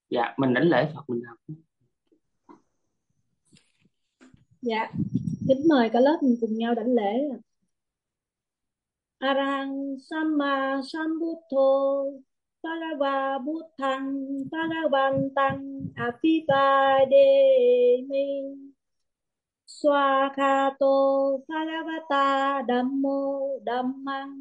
Dạ, mình đảnh lễ Phật mình học. Dạ, kính mời cả lớp mình cùng nhau đảnh lễ. Arahang Samma Sambuddho Bhagava Buddhang Bhagavantang Abhivademi Swakato Bhagavata Dhammo Dhammang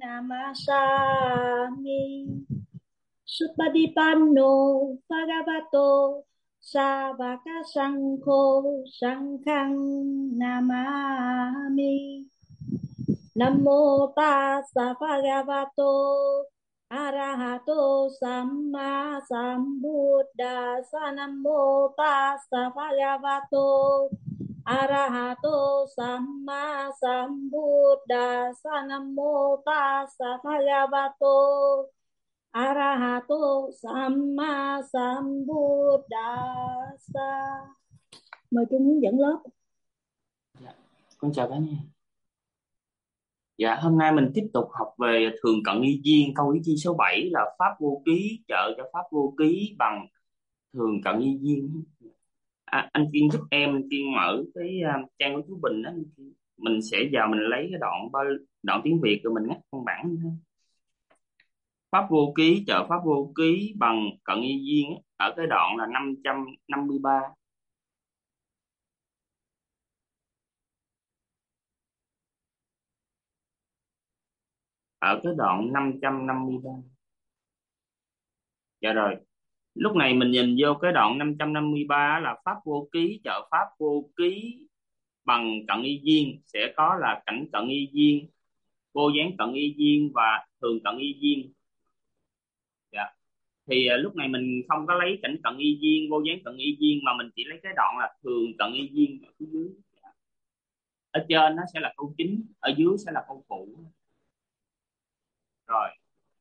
Namasami Supadipanno Bhagavato Savaka Sangho Sanghang Namami Nam mô tassa bhagavato arahato samma sambuddhassa. Nam mô tassa bhagavato arahato samma sambuddhassa. Nam mô tassa bhagavato arahato samma sambuddhassa. Mời Trung hướng dẫn lớp. Dạ, con chào cả nhà. Dạ, hôm nay mình tiếp tục học về thường cận y duyên. Câu ý chi số 7 là pháp vô ký trợ cho pháp vô ký bằng thường cận y duyên. Anh Kiên giúp em Kiên mở cái trang của chú Bình đó. Mình sẽ vào mình lấy cái đoạn tiếng Việt rồi mình ngắt văn bản thôi. Pháp vô ký trợ pháp vô ký bằng cận y duyên ở cái đoạn là 553. Ở cái đoạn 553. Dạ rồi. Lúc này mình nhìn vô cái đoạn 553 là pháp vô ký trợ pháp vô ký bằng cận y duyên sẽ có là cảnh cận y duyên, vô gián cận y duyên và thường cận y duyên. Dạ. Thì lúc này mình không có lấy cảnh cận y duyên, vô gián cận y duyên mà mình chỉ lấy cái đoạn là thường cận y duyên ở phía dưới. Dạ. Ở trên nó sẽ là câu chính, ở dưới sẽ là câu phụ. Rồi,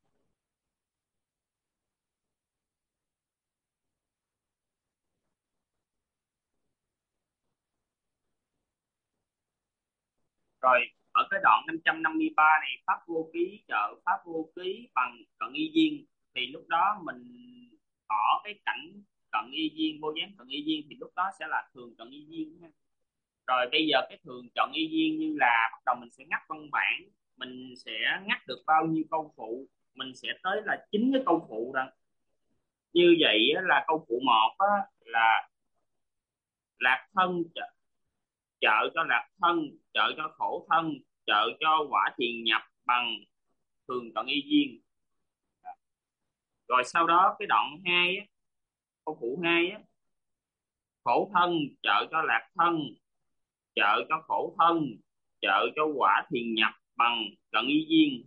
rồi ở cái đoạn 553 này pháp vô ký trợ pháp vô ký bằng cận y duyên thì lúc đó mình bỏ cái cảnh cận y duyên vô gián cận y duyên thì lúc đó sẽ là thường cận y duyên nha. Rồi bây giờ cái thường cận y duyên như là bắt đầu mình sẽ ngắt văn bản, mình sẽ ngắt được bao nhiêu câu phụ, mình sẽ tới là 9 cái câu phụ rồi. Như vậy á, là câu phụ một á, là lạc thân trợ cho lạc thân, trợ cho khổ thân, trợ cho quả thiền nhập bằng thường cận y duyên. Rồi sau đó cái đoạn 2 á, câu phụ 2 á, khổ thân trợ cho lạc thân, trợ cho khổ thân, trợ cho quả thiền nhập bằng cận y duyên.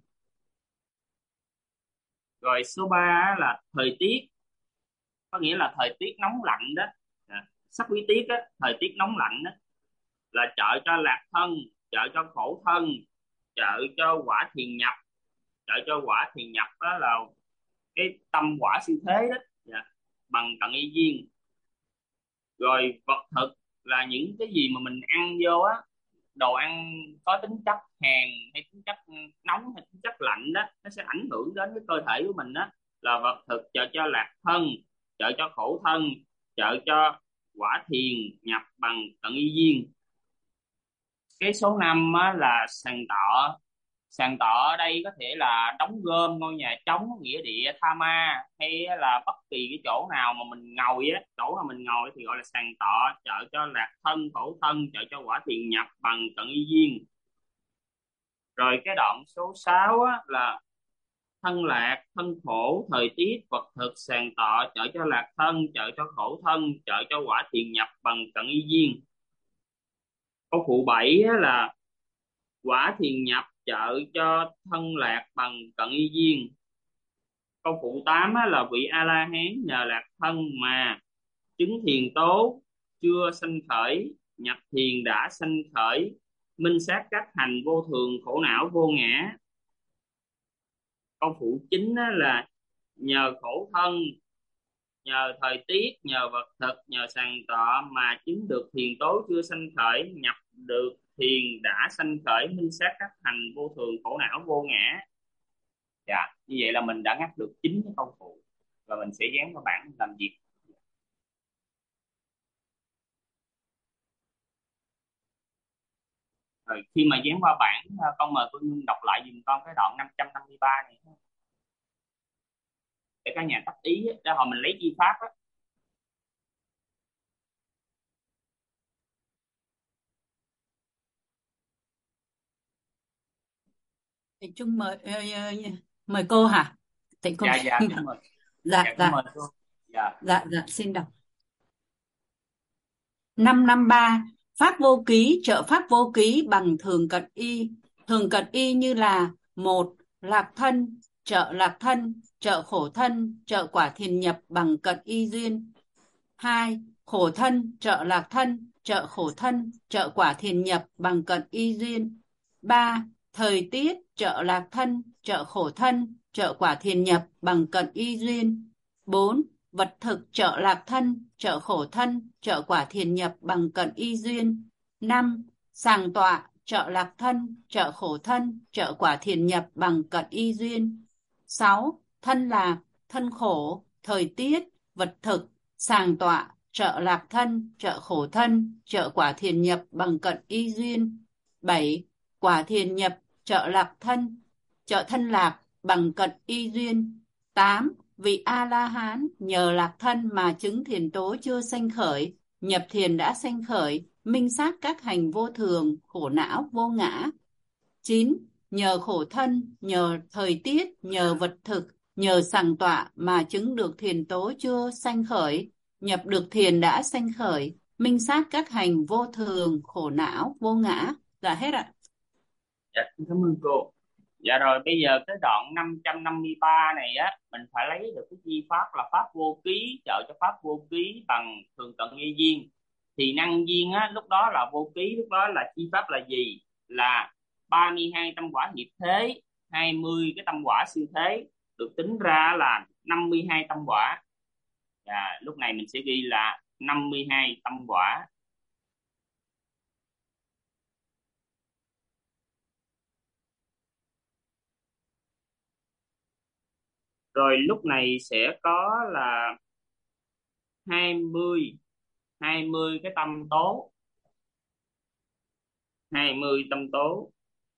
Rồi số 3 á, là thời tiết, có nghĩa là thời tiết nóng lạnh đó. Sắc quý tiết á, thời tiết nóng lạnh đó là trợ cho lạc thân, trợ cho khổ thân, trợ cho quả thiền nhập. Trợ cho quả thiền nhập đó là cái tâm quả siêu thế đó. Dạ. Bằng cận y duyên. Rồi vật thực là những cái gì mà mình ăn vô á, đồ ăn có tính chất hàn hay tính chất nóng hay tính chất lạnh đó, nó sẽ ảnh hưởng đến cái cơ thể của mình đó, là vật thực trợ cho lạc thân, trợ cho khổ thân, trợ cho quả thiền nhập bằng cận y duyên. Cái số 5 á, là sàn tọ. Sàn tọ ở đây có thể là đóng gom, ngôi nhà trống, nghĩa địa, tha ma, hay là bất kỳ cái chỗ nào mà mình ngồi á, chỗ nào mình ngồi thì gọi là sàn tọ, trợ cho lạc thân khổ thân, trợ cho quả thiền nhập bằng cận y duyên. Rồi cái đoạn số 6 á, là thân lạc thân khổ thời tiết vật thực sàn tọ, trợ cho lạc thân, trợ cho khổ thân, trợ cho quả thiền nhập bằng cận y duyên. Câu phụ 7 á, là quả thiền nhập trợ cho thân lạc bằng cận y duyên. Câu phụ 8 á, là vị A La Hán nhờ lạc thân mà chứng thiền tố chưa sanh khởi, nhập thiền đã sanh khởi, minh sát các hành vô thường khổ não vô ngã. Câu phụ 9 á, là nhờ khổ thân, nhờ thời tiết, nhờ vật thực, nhờ sàng tọ mà chứng được thiền tố chưa sanh khởi, nhập được thiền đã sanh khởi, minh sát các hành vô thường khổ não vô ngã. Dạ, như vậy là mình đã ngắt được 9 cái câu phụ và mình sẽ dán vào bảng làm việc. Rồi khi mà dán qua bảng, con mời cô Nhung đọc lại giùm con cái đoạn 553 này để cả nhà tác ý á, để hồi mình lấy chi pháp á. Thầy Trung mời mời cô hả? Thầy cô Dạ dạ Trinh cảm đọc. ơn. Dạ Dạ cảm dạ ơn cô. Dạ. dạ xin đọc. 553. Pháp vô ký trợ pháp vô ký bằng thường cận y. Thường cận y như là: một, lạc thân trợ khổ thân trợ quả thiền nhập bằng cận y duyên. 2. Khổ thân trợ khổ thân trợ quả thiền nhập bằng cận y duyên. 3. Thời tiết trợ lạc thân trợ khổ thân trợ quả thiền nhập bằng cận y duyên. 4. Vật thực trợ lạc thân trợ khổ thân trợ quả thiền nhập bằng cận y duyên. 5. Sàng tọa trợ lạc thân trợ khổ thân trợ quả thiền nhập bằng cận y duyên. 6. Thân lạc thân khổ thời tiết vật thực sàng tọa trợ lạc thân trợ khổ thân trợ quả thiền nhập bằng cận y duyên. 7. Quả thiền nhập trợ lạc thân trợ thân lạc bằng cận y duyên. 8. Vị A La Hán nhờ lạc thân mà chứng thiền tố chưa sanh khởi, nhập thiền đã sanh khởi, minh sát các hành vô thường, khổ não, vô ngã. 9. Nhờ khổ thân, nhờ thời tiết, nhờ vật thực, nhờ sàng tọa mà chứng được thiền tố chưa sanh khởi, nhập được thiền đã sanh khởi, minh sát các hành vô thường, khổ não, vô ngã. Là hết ạ. Dạ cảm ơn cô. Dạ rồi bây giờ cái đoạn 553 này á mình phải lấy được cái chi pháp là pháp vô ký trợ cho pháp vô ký bằng thường cận nghi duyên. Thì năng duyên á lúc đó là vô ký, lúc đó là chi pháp là gì? Là 32 tâm quả hiệp thế, 20 cái tâm quả siêu thế, được tính ra là 52 tâm quả. Dạ, lúc này mình sẽ ghi là 52 tâm quả. Rồi lúc này sẽ có là 20 20 cái tâm tố, 20 tâm tố,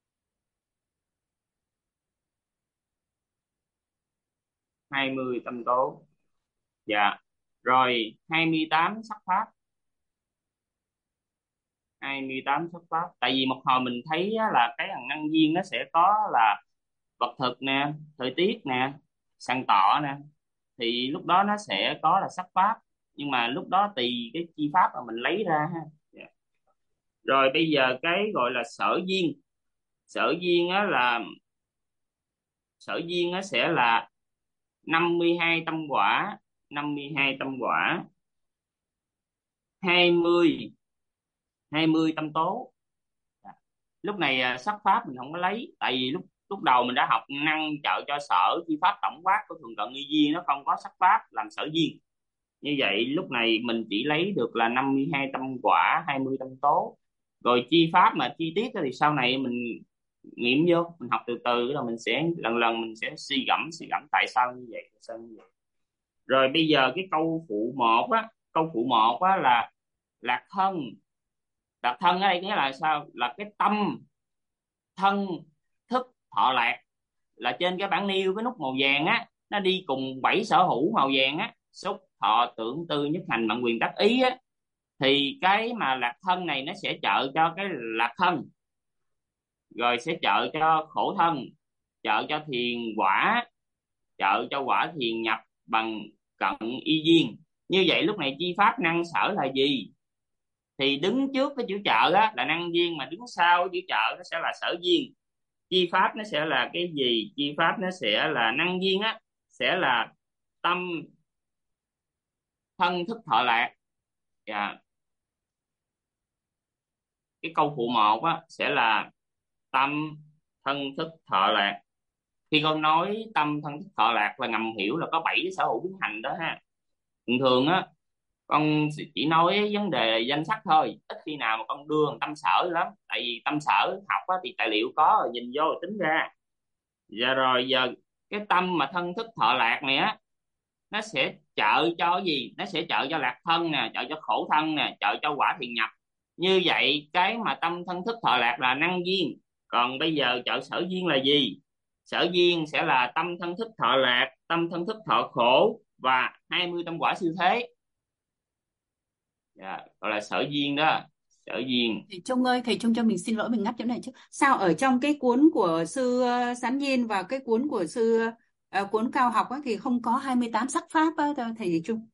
20 tâm tố. Dạ. Rồi 28 sắc pháp, 28 sắc pháp. Tại vì một hồi mình thấy á, là cái hằng năng duyên nó sẽ có là vật thực nè, thời tiết nè, sanh tọ nè, thì lúc đó nó sẽ có là sắc pháp, nhưng mà lúc đó tùy cái chi pháp mà mình lấy ra ha. Dạ. Rồi bây giờ cái gọi là sở duyên. Sở duyên á là sở duyên nó sẽ là 52 tâm quả, 52 tâm quả, 20 20 tâm tố. Lúc này sắc pháp mình không có lấy, tại vì lúc lúc đầu mình đã học năng trợ cho sở chi pháp tổng quát của thường cận nghi duyên, nó không có sắc pháp làm sở duyên. Như vậy lúc này mình chỉ lấy được là 52 tâm quả, 20 tâm tố. Rồi chi pháp mà chi tiết thì sau này mình nghiệm vô, mình học từ từ rồi mình sẽ lần lần mình sẽ suy gẫm tại sao như vậy, tại sao như vậy. Rồi bây giờ cái câu phụ một á, câu phụ một á là lạc thân. Lạc thân ở đây nghĩa là sao? Là cái tâm thân thức thọ lạc, là trên cái bảng nêu cái nút màu vàng á, nó đi cùng 7 sở hữu màu vàng á: xúc thọ tưởng tư nhất hành mạng quyền đắc ý á. Thì cái mà lạc thân này nó sẽ trợ cho cái lạc thân, rồi sẽ trợ cho khổ thân, trợ cho thiền quả, trợ cho quả thiền nhập bằng cận y duyên. Như vậy lúc này chi pháp năng sở là gì? Thì đứng trước cái chữ trợ á là năng duyên, mà đứng sau chữ trợ nó sẽ là sở duyên. Chi pháp nó sẽ là cái gì? Chi pháp nó sẽ là năng duyên á, sẽ là tâm thân thức thọ lạc. Dạ. Cái câu phụ một á sẽ là tâm thân thức thọ lạc. Khi con nói tâm thân thức thọ lạc là ngầm hiểu là có 7 cái sở hữu biến hành đó ha. Thường thường á con chỉ nói vấn đề danh sách thôi, ít khi nào mà con đưa tâm sở lắm, tại vì tâm sở học á, thì tài liệu có rồi, nhìn vô rồi tính ra. Giờ rồi giờ cái tâm mà thân thức thọ lạc này á, nó sẽ trợ cho cái gì? Nó sẽ trợ cho lạc thân nè, trợ cho khổ thân nè, trợ cho quả thiền nhập. Như vậy cái mà tâm thân thức thọ lạc là năng duyên. Còn bây giờ trợ sở duyên là gì? Sở duyên sẽ là tâm thân thức thọ lạc, tâm thân thức thọ khổ và 20 tâm quả siêu thế. Dạ, gọi là sở duyên đó. Sở duyên. Thầy Trung ơi, thầy Trung cho mình xin lỗi, mình ngắt chỗ này chứ. Sao ở trong cái cuốn của sư Sán Nhiên và cái cuốn của sư cuốn Cao Học á, thì không có 28 sắc pháp á, thầy Trung?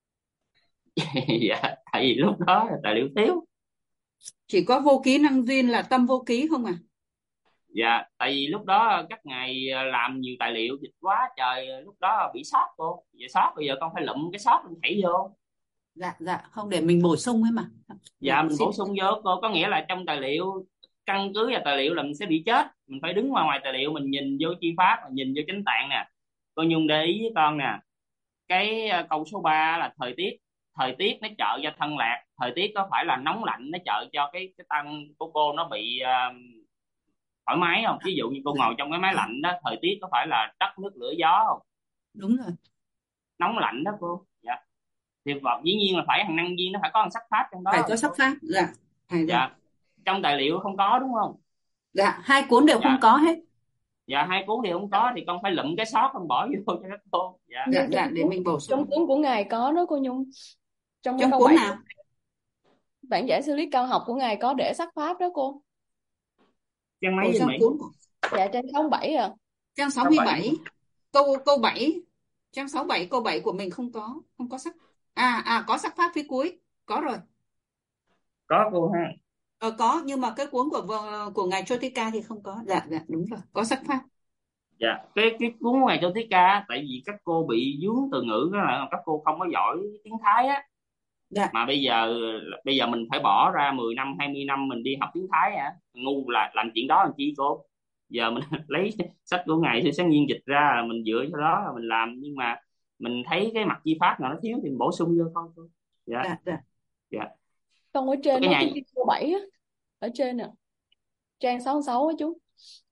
Dạ, tại vì lúc đó là tài liệu thiếu. Chỉ có vô ký năng duyên là tâm vô ký không à? Dạ, tại vì lúc đó các ngài làm nhiều tài liệu dịch quá trời, lúc đó bị sót cô. Giờ sót, bây giờ con phải lụm cái sót mình thảy vô. Dạ, dạ, không, để mình bổ sung ấy mà. Dạ, Dạ, mình xin. bổ sung vô cô, có nghĩa là trong tài liệu, căn cứ vào tài liệu là mình sẽ bị chết. Mình phải đứng ngoài tài liệu, mình nhìn vô chi pháp, mình nhìn vô chánh tạng nè. Cô Nhung để ý với con nè, cái câu số 3 là thời tiết. Thời tiết nó trợ cho thân lạc. Thời tiết có phải là nóng lạnh nó trợ cho cái thân của cô nó bị thoải mái không? Ví dụ như cô ngồi trong cái máy lạnh đó, thời tiết có phải là đất nước lửa gió không? Đúng rồi. Nóng lạnh đó cô. Dạ, thì vật dĩ nhiên là phải hàng năng viên, nó phải có hàng sắc pháp trong Phải đó có sắc cô. pháp. Dạ, phải rồi. Dạ, trong tài liệu không có đúng không? Dạ, hai cuốn đều không Dạ. có hết. Dạ, hai cuốn thì không có thì con phải lụm cái sót con bỏ vô cho các cô. Dạ. Dạ, Nhưng dạ, để mình bổ trong sung. cuốn của ngài có đó cô Nhung. Trong cái Trong câu cuốn 7 nào? bản giải sư lý cao học của ngài có để sắc pháp đó cô. Trang Ồ, mấy vậy trong Mỹ? cuốn Dạ trên 67 à. trang Trang 7. 67, câu 7, trang 67 câu 7 của mình không có sắc. Có sắc pháp phía cuối, có rồi. Có cô ha. Có, nhưng mà cái cuốn của ngài Chotika thì không có. Dạ, dạ, đúng rồi, có sắc pháp. Dạ, cái cuốn này cho Tiết ca, tại vì các cô bị vướng từ ngữ đó là các cô không có giỏi tiếng Thái á. Dạ, Mà bây giờ mình phải bỏ ra 10 năm 20 năm mình đi học tiếng Thái hả? Ngu là làm chuyện đó làm chi cô? Giờ mình lấy sách của ngài Sư Sáng Nhiên dịch ra, mình dựa cho đó là mình làm, nhưng mà mình thấy cái mặt chi pháp nào nó thiếu thì mình bổ sung vô thôi cô. Dạ. dạ, dạ. Dạ. Con ở trên Cái đó cái này ghi câu 7 á, ở trên nè, trang 66 á chú.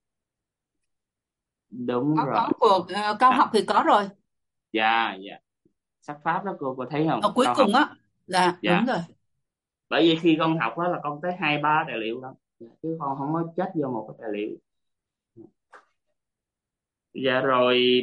đúng rồi. Có của Cao Dạ. học thì có rồi. Dạ. Dạ, sắc pháp đó cô thấy không? Ở cuối Con học. cùng á. Dạ, Dạ, đúng rồi. bởi vì khi con học đó là con tới 2 3 tài liệu đó. Dạ, chứ con không có chết vô một cái tài liệu. Dạ rồi,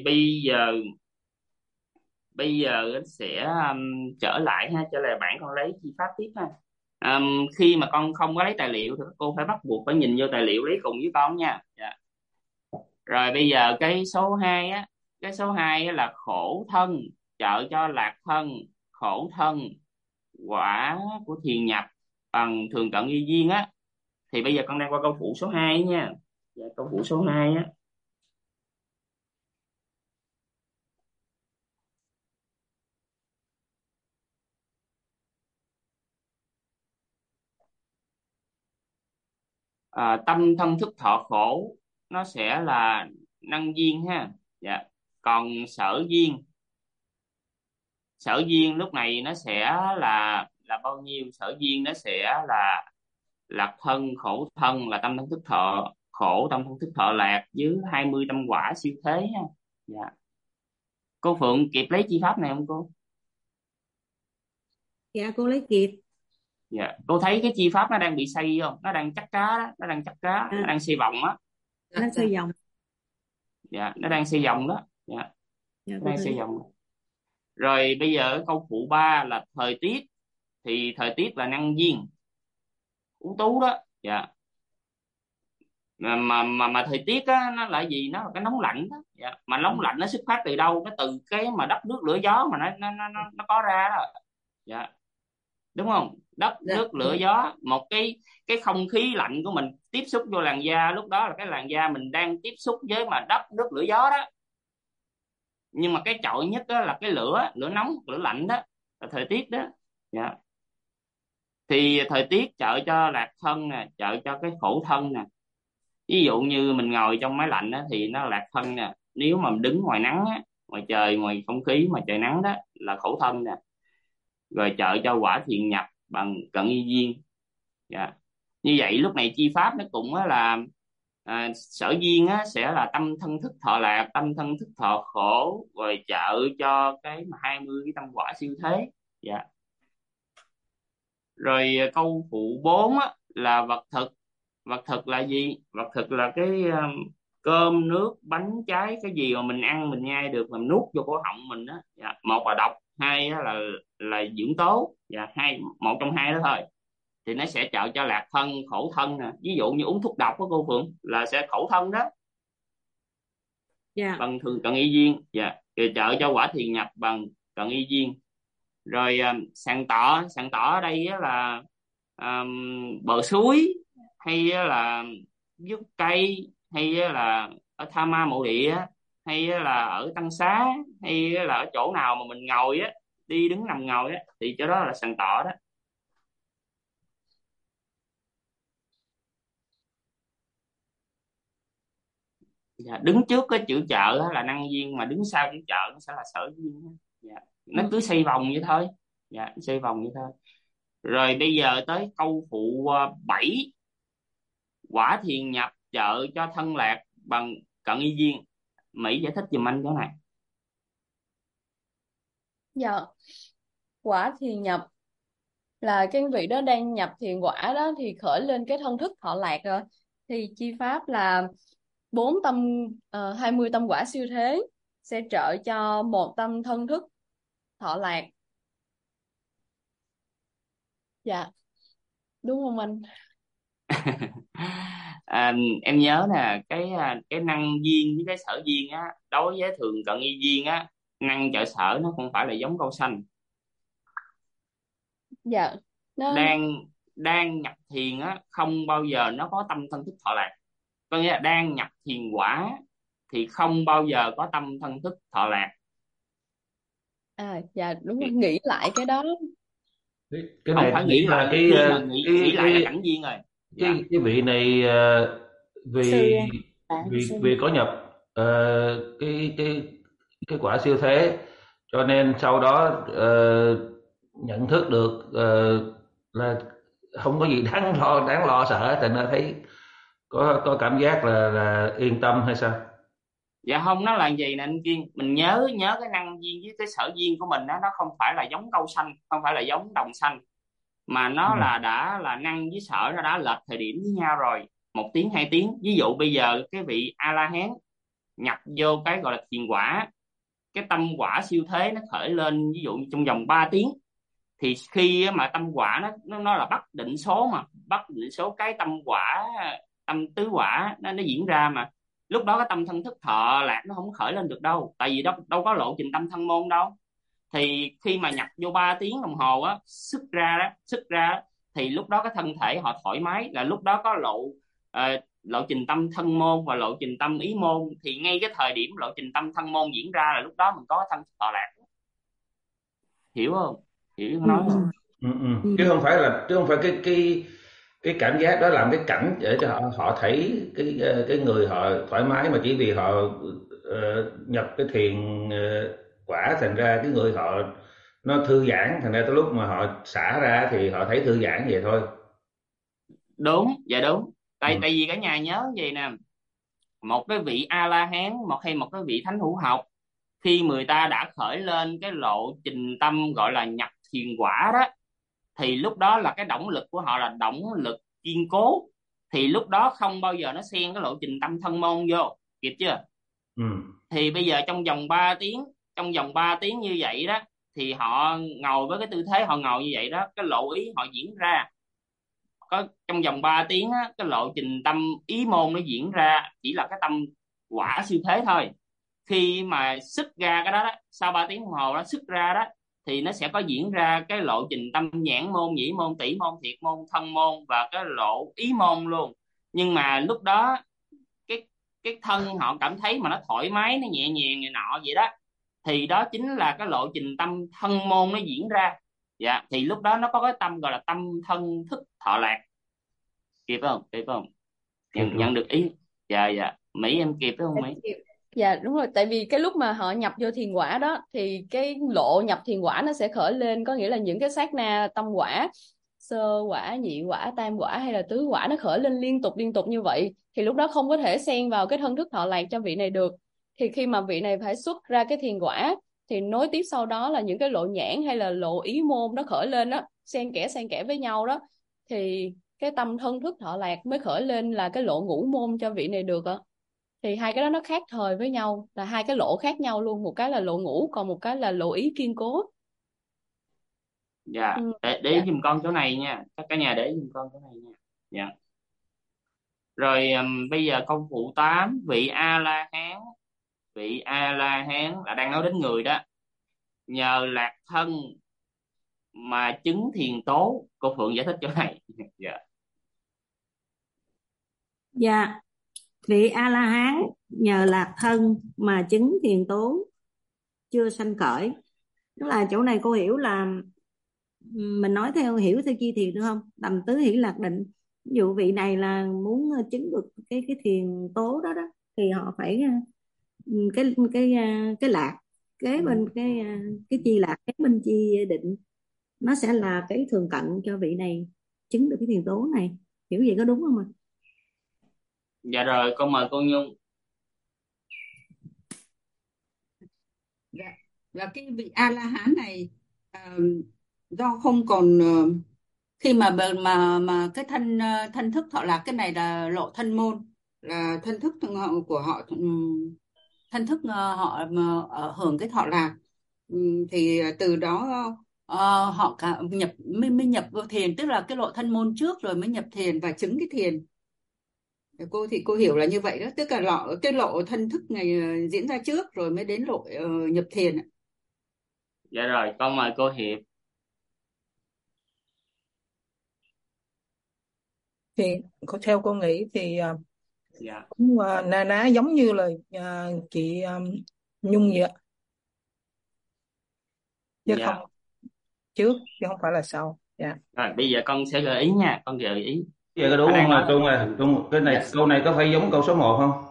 bây giờ sẽ trở lại ha, trở lại bảng con lấy chi pháp tiếp ha. Khi mà con không có lấy tài liệu thì các cô phải bắt buộc phải nhìn vô tài liệu lấy cùng với con nha. Dạ. Rồi bây giờ cái số 2 á, cái số 2 á là khổ thân trợ cho lạc thân, khổ thân quả của thiền nhập bằng thường cận y duyên á. Thì bây giờ con đang qua câu phụ số 2 nha. Dạ, câu phụ số 2 á. Tâm thân thức thọ khổ nó sẽ là năng duyên ha. Dạ. Còn sở duyên lúc này nó sẽ là bao nhiêu? Sở duyên nó sẽ là lạc thân khổ thân, là tâm thân thức thọ khổ, tâm thân thức thọ lạc với 20 tâm quả siêu thế ha. Dạ. Cô Phượng kịp lấy chi pháp này không cô? Dạ cô lấy kịp. Dạ, cô thấy cái chi pháp nó đang bị xây không? Nó đang chắc cá đó, nó đang chắc cá, nó đang xoay vòng á. Nó Dạ, xoay dạ. vòng. Dạ, nó đang xoay vòng đó. Dạ, Dạ nó cô đang xoay thấy. vòng. Rồi bây giờ cái câu phụ 3 là thời tiết, thì thời tiết là năng duyên ưu tú đó. Dạ. Mà thời tiết á nó là gì? Nó là cái nóng lạnh đó. Dạ. Mà nóng lạnh nó xuất phát từ đâu? Nó từ cái mà đất nước lửa gió mà nó có ra đó. Dạ, đúng không? Đất Dạ, nước lửa gió, một cái không khí lạnh của mình tiếp xúc vô làn da, lúc đó là cái làn da mình đang tiếp xúc với mà đất nước lửa gió đó. Nhưng mà cái chọi nhất đó là cái lửa lửa nóng lửa lạnh đó, là thời tiết đó. Dạ. Thì thời tiết trợ cho lạc thân nè, trợ cho cái khổ thân nè. Ví dụ như mình ngồi trong máy lạnh á, thì nó lạc thân nè. Nếu mà mình đứng ngoài nắng á, ngoài trời, ngoài không khí mà trời nắng đó là khổ thân nè. Rồi trợ cho quả thiện nhập bằng cận y duyên. Dạ. Như vậy lúc này chi pháp nó cũng á là sở duyên á sẽ là tâm thân thức thọ lạc, tâm thân thức thọ khổ, rồi trợ cho cái mà 20 cái tâm quả siêu thế. Dạ. Rồi câu phụ 4 á, là vật thực. Vật thực là gì? Vật thực là cái cơm nước bánh trái, cái gì mà mình ăn mình nhai được, mình nuốt vô cổ họng mình đó. Dạ. Một là độc, hai á là dưỡng tố. Dạ. Một trong hai đó thôi, thì nó sẽ trợ cho lạc thân khổ thân nè. Ví dụ như uống thuốc độc của cô Phượng là sẽ khổ thân đó, Dạ. bằng thường cận y viên. Dạ. Rồi trợ cho quả thiền nhập bằng cận y viên. Rồi sàn tỏ ở đây á là bờ suối, hay á là dốc cây, hay á là ở Tha Ma Mộ Địa, hay á là ở Tăng Xá, hay á là ở chỗ nào mà mình ngồi á, đi đứng nằm ngồi á, thì chỗ đó là sàn tỏ đó. Dạ. Đứng trước cái chữ chợ á là năng viên, mà đứng sau chữ chợ nó sẽ là sở viên á. Dạ. Nó Ừ. cứ xoay vòng vậy thôi. Dạ, xoay vòng vậy thôi. Rồi bây giờ tới câu phụ 7. Quả thiền nhập trợ cho thân lạc bằng cận y viên. Mỹ giải thích giùm anh cái này. Dạ, quả thiền nhập là cái vị đó đang nhập thiền quả đó thì khởi lên cái thân thức thọ lạc rồi. Thì chi pháp là 20 tâm quả siêu thế sẽ trợ cho một tâm thân thức thọ lạc. Dạ, đúng không anh? Em nhớ nè, cái năng viên với cái sở viên á, đối với thường cận y viên á, năng trợ sở nó không phải là giống câu sanh. Dạ, nó Đang nhập thiền á, không bao giờ nó có tâm thân thức thọ lạc. Có nghĩa là đang nhập thiền quả thì không bao giờ có tâm thân thức thọ lạc. dạ đúng rồi, nghĩ lại cái đó. Cái Không này phải tôi nghĩ nghĩ là lại, khi mà nghĩ lại là cảnh viên rồi. Dạ. cái vị này Sư vì bạn vì sư. vì có nhập cái quả siêu thế, cho nên sau đó nhận thức được là không có gì đáng lo sợ, thành ra thấy có cảm giác là yên tâm hay sao? Dạ không, nó là gì nè anh Kiên, mình nhớ nhớ cái năng viên với cái sở viên của mình đó, nó không phải là giống câu xanh, không phải là giống đồng xanh, mà Ừ. nó là đã là năng với sở nó đã lệch thời điểm với nhau rồi, 1 tiếng 2 tiếng. Ví dụ bây giờ cái vị A La Hán nhập vô cái gọi là thiền quả, cái tâm quả siêu thế nó khởi lên ví dụ như trong vòng 3 tiếng, thì khi mà tâm quả nó là bắt định số, mà bắt định số cái tâm quả, tâm tứ quả nó diễn ra, mà lúc đó cái tâm thân thức thọ lạc nó không khởi lên được đâu, tại vì đâu có lộ trình tâm thân môn đâu. Thì khi mà nhập vô 3 tiếng đồng hồ á, xuất ra đó, thì lúc đó cái thân thể họ thoải mái, là lúc đó có lộ trình tâm thân môn và lộ trình tâm ý môn, thì ngay cái thời điểm lộ trình tâm thân môn diễn ra là lúc đó mình có thân thọ lạc. Hiểu không? Hiểu Ừ. nói không? Ừ. Chứ không phải cái cảm giác đó làm cái cảnh để cho họ thấy cái người họ thoải mái, mà chỉ vì họ nhập cái thiền quả, thành ra cái người họ nó thư giãn, thành ra tới lúc mà họ xả ra thì họ thấy thư giãn vậy thôi. Đúng, dạ đúng. Ừ. Tại vì cả nhà nhớ gì nè, một cái vị A La Hán, một cái vị thánh hữu học, khi người ta đã khởi lên cái lộ trình tâm gọi là nhập thiền quả đó, thì lúc đó là cái động lực của họ là động lực kiên cố, thì lúc đó không bao giờ nó xen cái lộ trình tâm thân môn vô, kịp chưa? Ừ. Thì bây giờ trong vòng 3 tiếng như vậy đó, thì họ ngồi với cái tư thế họ ngồi như vậy đó, cái lộ ý họ diễn ra, có trong vòng 3 tiếng á, cái lộ trình tâm ý môn nó diễn ra chỉ là cái tâm quả siêu thế thôi. Khi mà xuất ra cái đó, sau 3 tiếng đồng hồ đó xuất ra đó, thì nó sẽ có diễn ra cái lộ trình tâm nhãn môn, nhĩ môn, tỷ môn, thiệt môn, thân môn và cái lộ ý môn luôn. Nhưng mà lúc đó cái cái thân họ cảm thấy mà nó thoải mái, nó nhẹ nhàng này nọ vậy đó, thì đó chính là cái lộ trình tâm thân môn nó diễn ra. Dạ, thì lúc đó nó có cái tâm gọi là tâm thân thức thọ lạc. Kịp không? Kịp không? Kịp Nhận luôn. nhận được ý. Dạ dạ, Mỹ em kịp phải không Mỹ? Dạ đúng rồi, tại vì cái lúc mà họ nhập vô thiền quả đó thì cái lộ nhập thiền quả nó sẽ khởi lên, có nghĩa là những cái sát na tâm quả, sơ quả, nhị quả, tam quả hay là tứ quả nó khởi lên liên tục như vậy, thì lúc đó không có thể xen vào cái thân thức thọ lạc cho vị này được. Thì khi mà vị này phải xuất ra cái thiền quả thì nối tiếp sau đó là những cái lộ nhãn hay là lộ ý môn nó khởi lên đó, xen kẽ với nhau đó, thì cái tâm thân thức thọ lạc mới khởi lên là cái lộ ngũ môn cho vị này được ạ. Thì hai cái đó nó khác thời với nhau, là hai cái lộ khác nhau luôn, một cái là lộ ngũ, còn một cái là lộ ý kiên cố. Dạ, để Dạ. giùm con chỗ này nha, các cả nhà để giùm con chỗ này nha. Dạ. Rồi bây giờ câu phụ 8, vị A La Hán, vị A La Hán là đang nói đến người đó, nhờ lạc thân mà chứng thiền tố. Cô Phượng giải thích chỗ này. Dạ. Dạ, vị A La Hán nhờ lạc thân mà chứng thiền tố chưa sanh khởi. Tức là chỗ này cô hiểu là mình nói hiểu theo chi thiền được không? Tầm tứ hỷ lạc định. Ví dụ vị này là muốn chứng được cái thiền tố đó đó, thì họ phải cái lạc kế bên cái chi lạc kế bên chi định, nó sẽ là cái thường cận cho vị này chứng được cái thiền tố này. Hiểu vậy có đúng không ạ? Dạ rồi, con mời cô Nhung. Dạ. Là cái vị A La Hán này do không còn khi mà cái thân thức thọ lạc, cái này là lộ thân môn, là thân thức của họ, thân thức họ mà hưởng cái thọ lạc. Thì từ đó họ mới nhập vô thiền, tức là cái lộ thân môn trước rồi mới nhập thiền và chứng cái thiền. Cô hiểu là như vậy đó, tức là cái lộ thân thức này diễn ra trước rồi mới đến lộ nhập thiền. Dạ rồi, con mời cô Hiệp. Thì theo cô nghĩ thì Dạ. cũng na ná giống như là chị Nhung vậy ạ. Chứ Dạ. không trước chứ không phải là sau. Dạ. Rồi bây giờ con sẽ gợi ý nha, con gợi ý. Vậy có đúng Đang không nói Trung? Cái này Yes. câu này có phải giống câu số 1 không?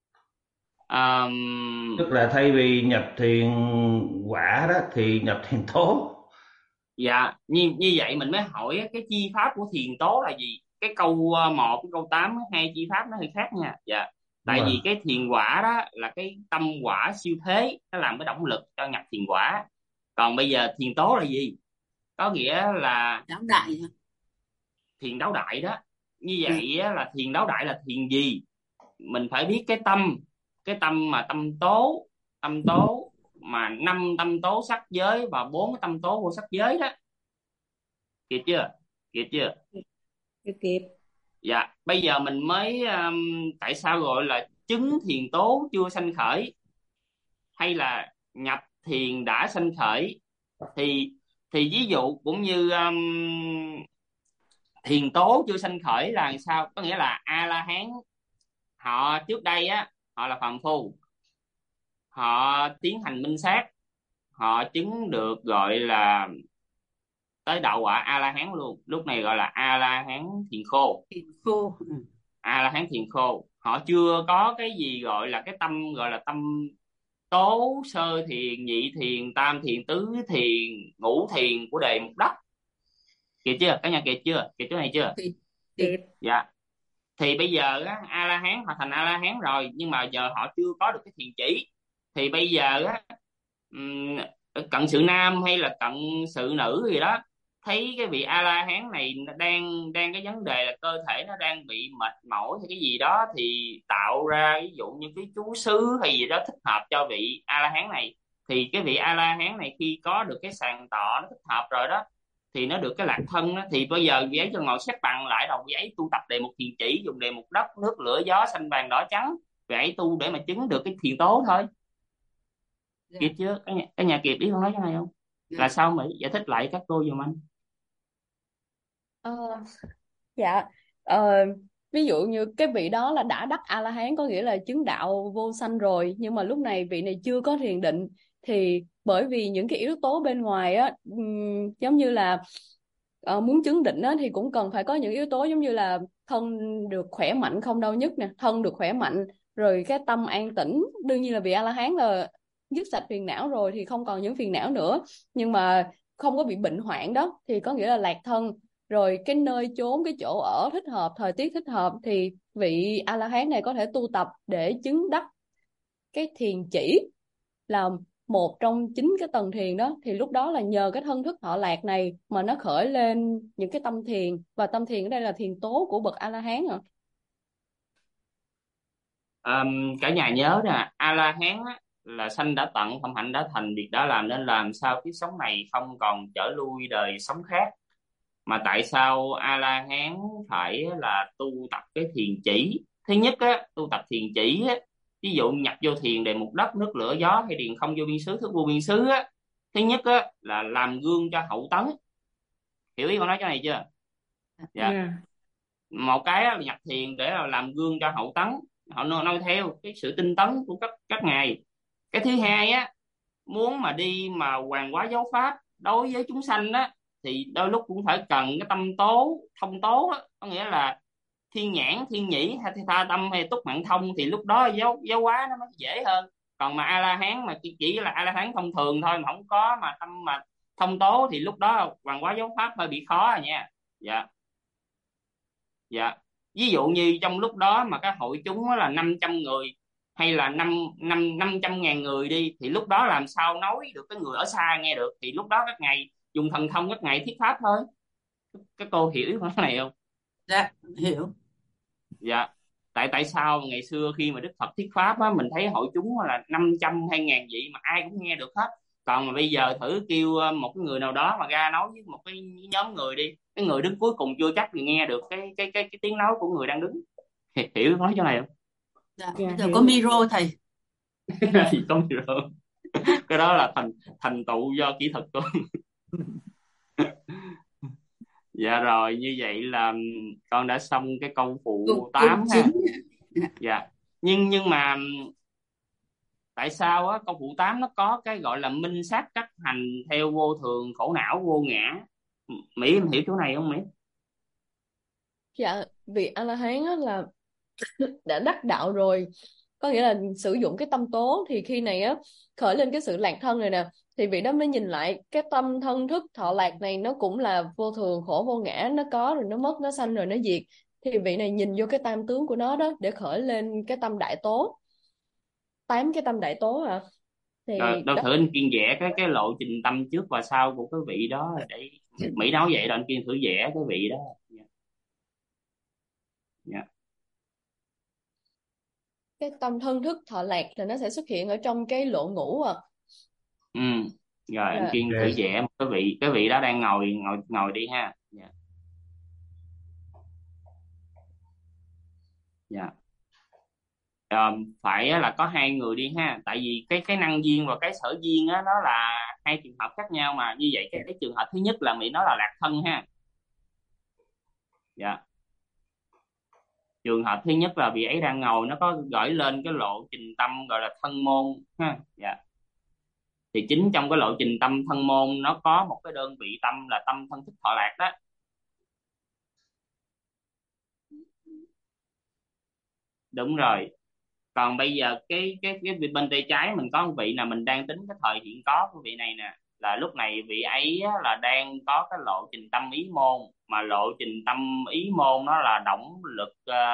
Tức là thay vì nhập thiền quả đó thì nhập thiền tố. Dạ, như vậy mình mới hỏi cái chi pháp của thiền tố là gì. Cái câu 1 cái câu 8 hai chi pháp nó hơi khác nha. Dạ. Tại vì cái thiền quả đó là cái tâm quả siêu thế, nó làm cái động lực cho nhập thiền quả. Còn bây giờ thiền tố là gì? Có nghĩa là Đáo đại. thiền đáo đại đó. Như vậy á, là thiền đáo đại là thiền gì? Mình phải biết cái tâm mà tâm tố mà 5 tâm tố sắc giới và 4 cái tâm tố vô sắc giới đó. Kịp chưa? Kịp. Dạ, bây giờ mình mới tại sao gọi là chứng thiền tố chưa sanh khởi hay là nhập thiền đã sanh khởi? Thì ví dụ cũng như thiền tố chưa sanh khởi là sao? Có nghĩa là A La Hán họ trước đây á, họ là phàm phu, họ tiến hành minh sát, họ chứng được gọi là tới đạo quả A La Hán luôn. Lúc này gọi là A La Hán thiền khô. A La Hán thiền khô. Họ chưa có cái gì gọi là cái tâm, gọi là tâm tố sơ thiền, nhị thiền, tam thiền, tứ thiền, ngũ thiền của đề mục đất. Kịp chưa? Cả nhà kịp chưa? Kịp chỗ này chưa? Kịp. Dạ. Thì bây giờ á, A La Hán họ thành A La Hán rồi, nhưng mà giờ họ chưa có được cái thiền chỉ. Thì bây giờ á, cận sự nam hay là cận sự nữ gì đó, thấy cái vị A La Hán này đang cái vấn đề là cơ thể nó đang bị mệt mỏi hay cái gì đó, thì tạo ra ví dụ như cái chú xứ hay gì đó thích hợp cho vị A La Hán này. Thì cái vị A La Hán này khi có được cái sàn tọ nó thích hợp rồi đó, thì nó được cái lạc thân đó, thì bây giờ vị ấy cho ngồi xếp bằng lại đầu, vị ấy tu tập đề mục thiền chỉ, dùng đề mục đất nước lửa gió xanh vàng đỏ trắng, vị ấy tu để mà chứng được cái thiền tố thôi. Kịp chưa? Cái nhà kịp ý con nói cái này không? Là sao Mỹ giải thích lại các cô giùm anh. Dạ, ví dụ như cái vị đó là đã đắc A La Hán, có nghĩa là chứng đạo vô sanh rồi, nhưng mà lúc này vị này chưa có thiền định. Thì bởi vì những cái yếu tố bên ngoài á, giống như là muốn chứng định á, thì cũng cần phải có những yếu tố giống như là thân được khỏe mạnh, không đau nhức nè, thân được khỏe mạnh, rồi cái tâm an tĩnh. Đương nhiên là vị A La Hán là dứt sạch phiền não rồi thì không còn những phiền não nữa, nhưng mà không có bị bệnh hoạn đó, thì có nghĩa là lạc thân. Rồi cái nơi chốn, cái chỗ ở thích hợp, thời tiết thích hợp, thì vị A La Hán này có thể tu tập để chứng đắc cái thiền chỉ, là một trong 9 cái tầng thiền đó, thì lúc đó là nhờ cái thân thức thọ lạc này mà nó khởi lên những cái tâm thiền, và tâm thiền ở đây là thiền tố của bậc A La Hán hả? Cả nhà nhớ nè, A La Hán á, là sanh đã tận, phẩm hạnh đã thành, việc đã làm, nên làm sao kiếp sống này không còn trở lui đời sống khác. Mà tại sao A La Hán phải là tu tập cái thiền chỉ? Thứ nhất á, tu tập thiền chỉ á, ví dụ nhập vô thiền đề mục đất nước lửa gió hay điền không vô biên xứ thức vô biên xứ á, thứ nhất á là làm gương cho hậu tấn. Hiểu ý con nói cái này chưa? Dạ. Dạ. Một cái là nhập thiền để là làm gương cho hậu tấn, họ noi theo cái sự tinh tấn của các ngài. Cái thứ hai á, muốn mà đi mà hoàn hóa giáo pháp đối với chúng sanh á, thì đôi lúc cũng phải cần cái tâm tố thông tố á, có nghĩa là thiên nhãn, thiên nhĩ hay tha tâm hay túc mạng thông, thì lúc đó giáo hóa nó mới dễ hơn. Còn mà A La Hán mà chỉ là A La Hán thông thường thôi mà không có mà tâm mà thông tố thì lúc đó hoàn hóa giáo pháp hơi bị khó rồi nha. Dạ. Dạ. Ví dụ như trong lúc đó mà cái hội chúng đó là 500 người hay là 500.000 người đi, thì lúc đó làm sao nói được cái người ở xa nghe được, thì lúc đó các ngài dùng thần thông, các ngài thuyết pháp thôi. Các cô hiểu cái này không? Dạ, hiểu. Dạ. Tại sao ngày xưa khi mà Đức Phật thuyết pháp á, mình thấy hội chúng là 500 hay ngàn vị mà ai cũng nghe được hết. Còn mà bây giờ thử kêu một cái người nào đó mà ra nói với một cái nhóm người đi, cái người đứng cuối cùng chưa chắc thì nghe được cái tiếng nói của người đang đứng. Hiểu nói chỗ này không? Dạ, Dạ, bây giờ hiểu. có micro thầy. Thì không được. Cái đó là thành tựu do kỹ thuật thôi. Dạ rồi, như vậy là con đã xong cái câu phụ Câu 8 ha. 9. Dạ. Nhưng mà tại sao á câu phụ 8 nó có cái gọi là minh sát cách hành theo vô thường khổ não vô ngã? Mỹ em hiểu chỗ này không Mỹ? Dạ, vị A La Hán á là đã đắc đạo rồi, có nghĩa là sử dụng cái tâm tố, thì khi này á khởi lên cái sự lạc thân này nè, thì vị đó mới nhìn lại cái tâm thân thức thọ lạc này nó cũng là vô thường khổ vô ngã, nó có rồi nó mất, nó sanh rồi nó diệt, thì vị này nhìn vô cái tam tướng của nó đó để khởi lên cái tâm đại tố, 8 cái tâm đại tố hả? Thì Đâu đó. thử anh Kiên vẽ cái lộ trình tâm trước và sau của cái vị đó để Mỹ nói vậy, rồi anh Kiên thử vẽ cái vị đó. Dạ. Cái tâm thân thức thọ lạc là nó sẽ xuất hiện ở trong cái lộ ngũ à. Ừ. Rồi anh Dạ. Kiên thử vẽ một cái vị đó đang ngồi đi ha. Dạ. Dạ. Phải là có hai người đi ha, tại vì cái năng duyên và cái sở duyên á nó là hai trường hợp khác nhau mà. Như vậy cái trường hợp thứ nhất là Mỹ nói là lạc thân ha. Dạ. Trường hợp thứ nhất là vị ấy đang ngồi, nó có gửi lên cái lộ trình tâm gọi là thân môn ha. Dạ. Thì chính trong cái lộ trình tâm thân môn nó có một cái đơn vị tâm là tâm thân thức thọ lạc đó. Đúng rồi. Còn bây giờ cái vị bên tay trái mình có một vị là mình đang tính cái thời hiện có của vị này nè, là lúc này vị ấy á, là đang có cái lộ trình tâm ý môn, mà lộ trình tâm ý môn nó là động lực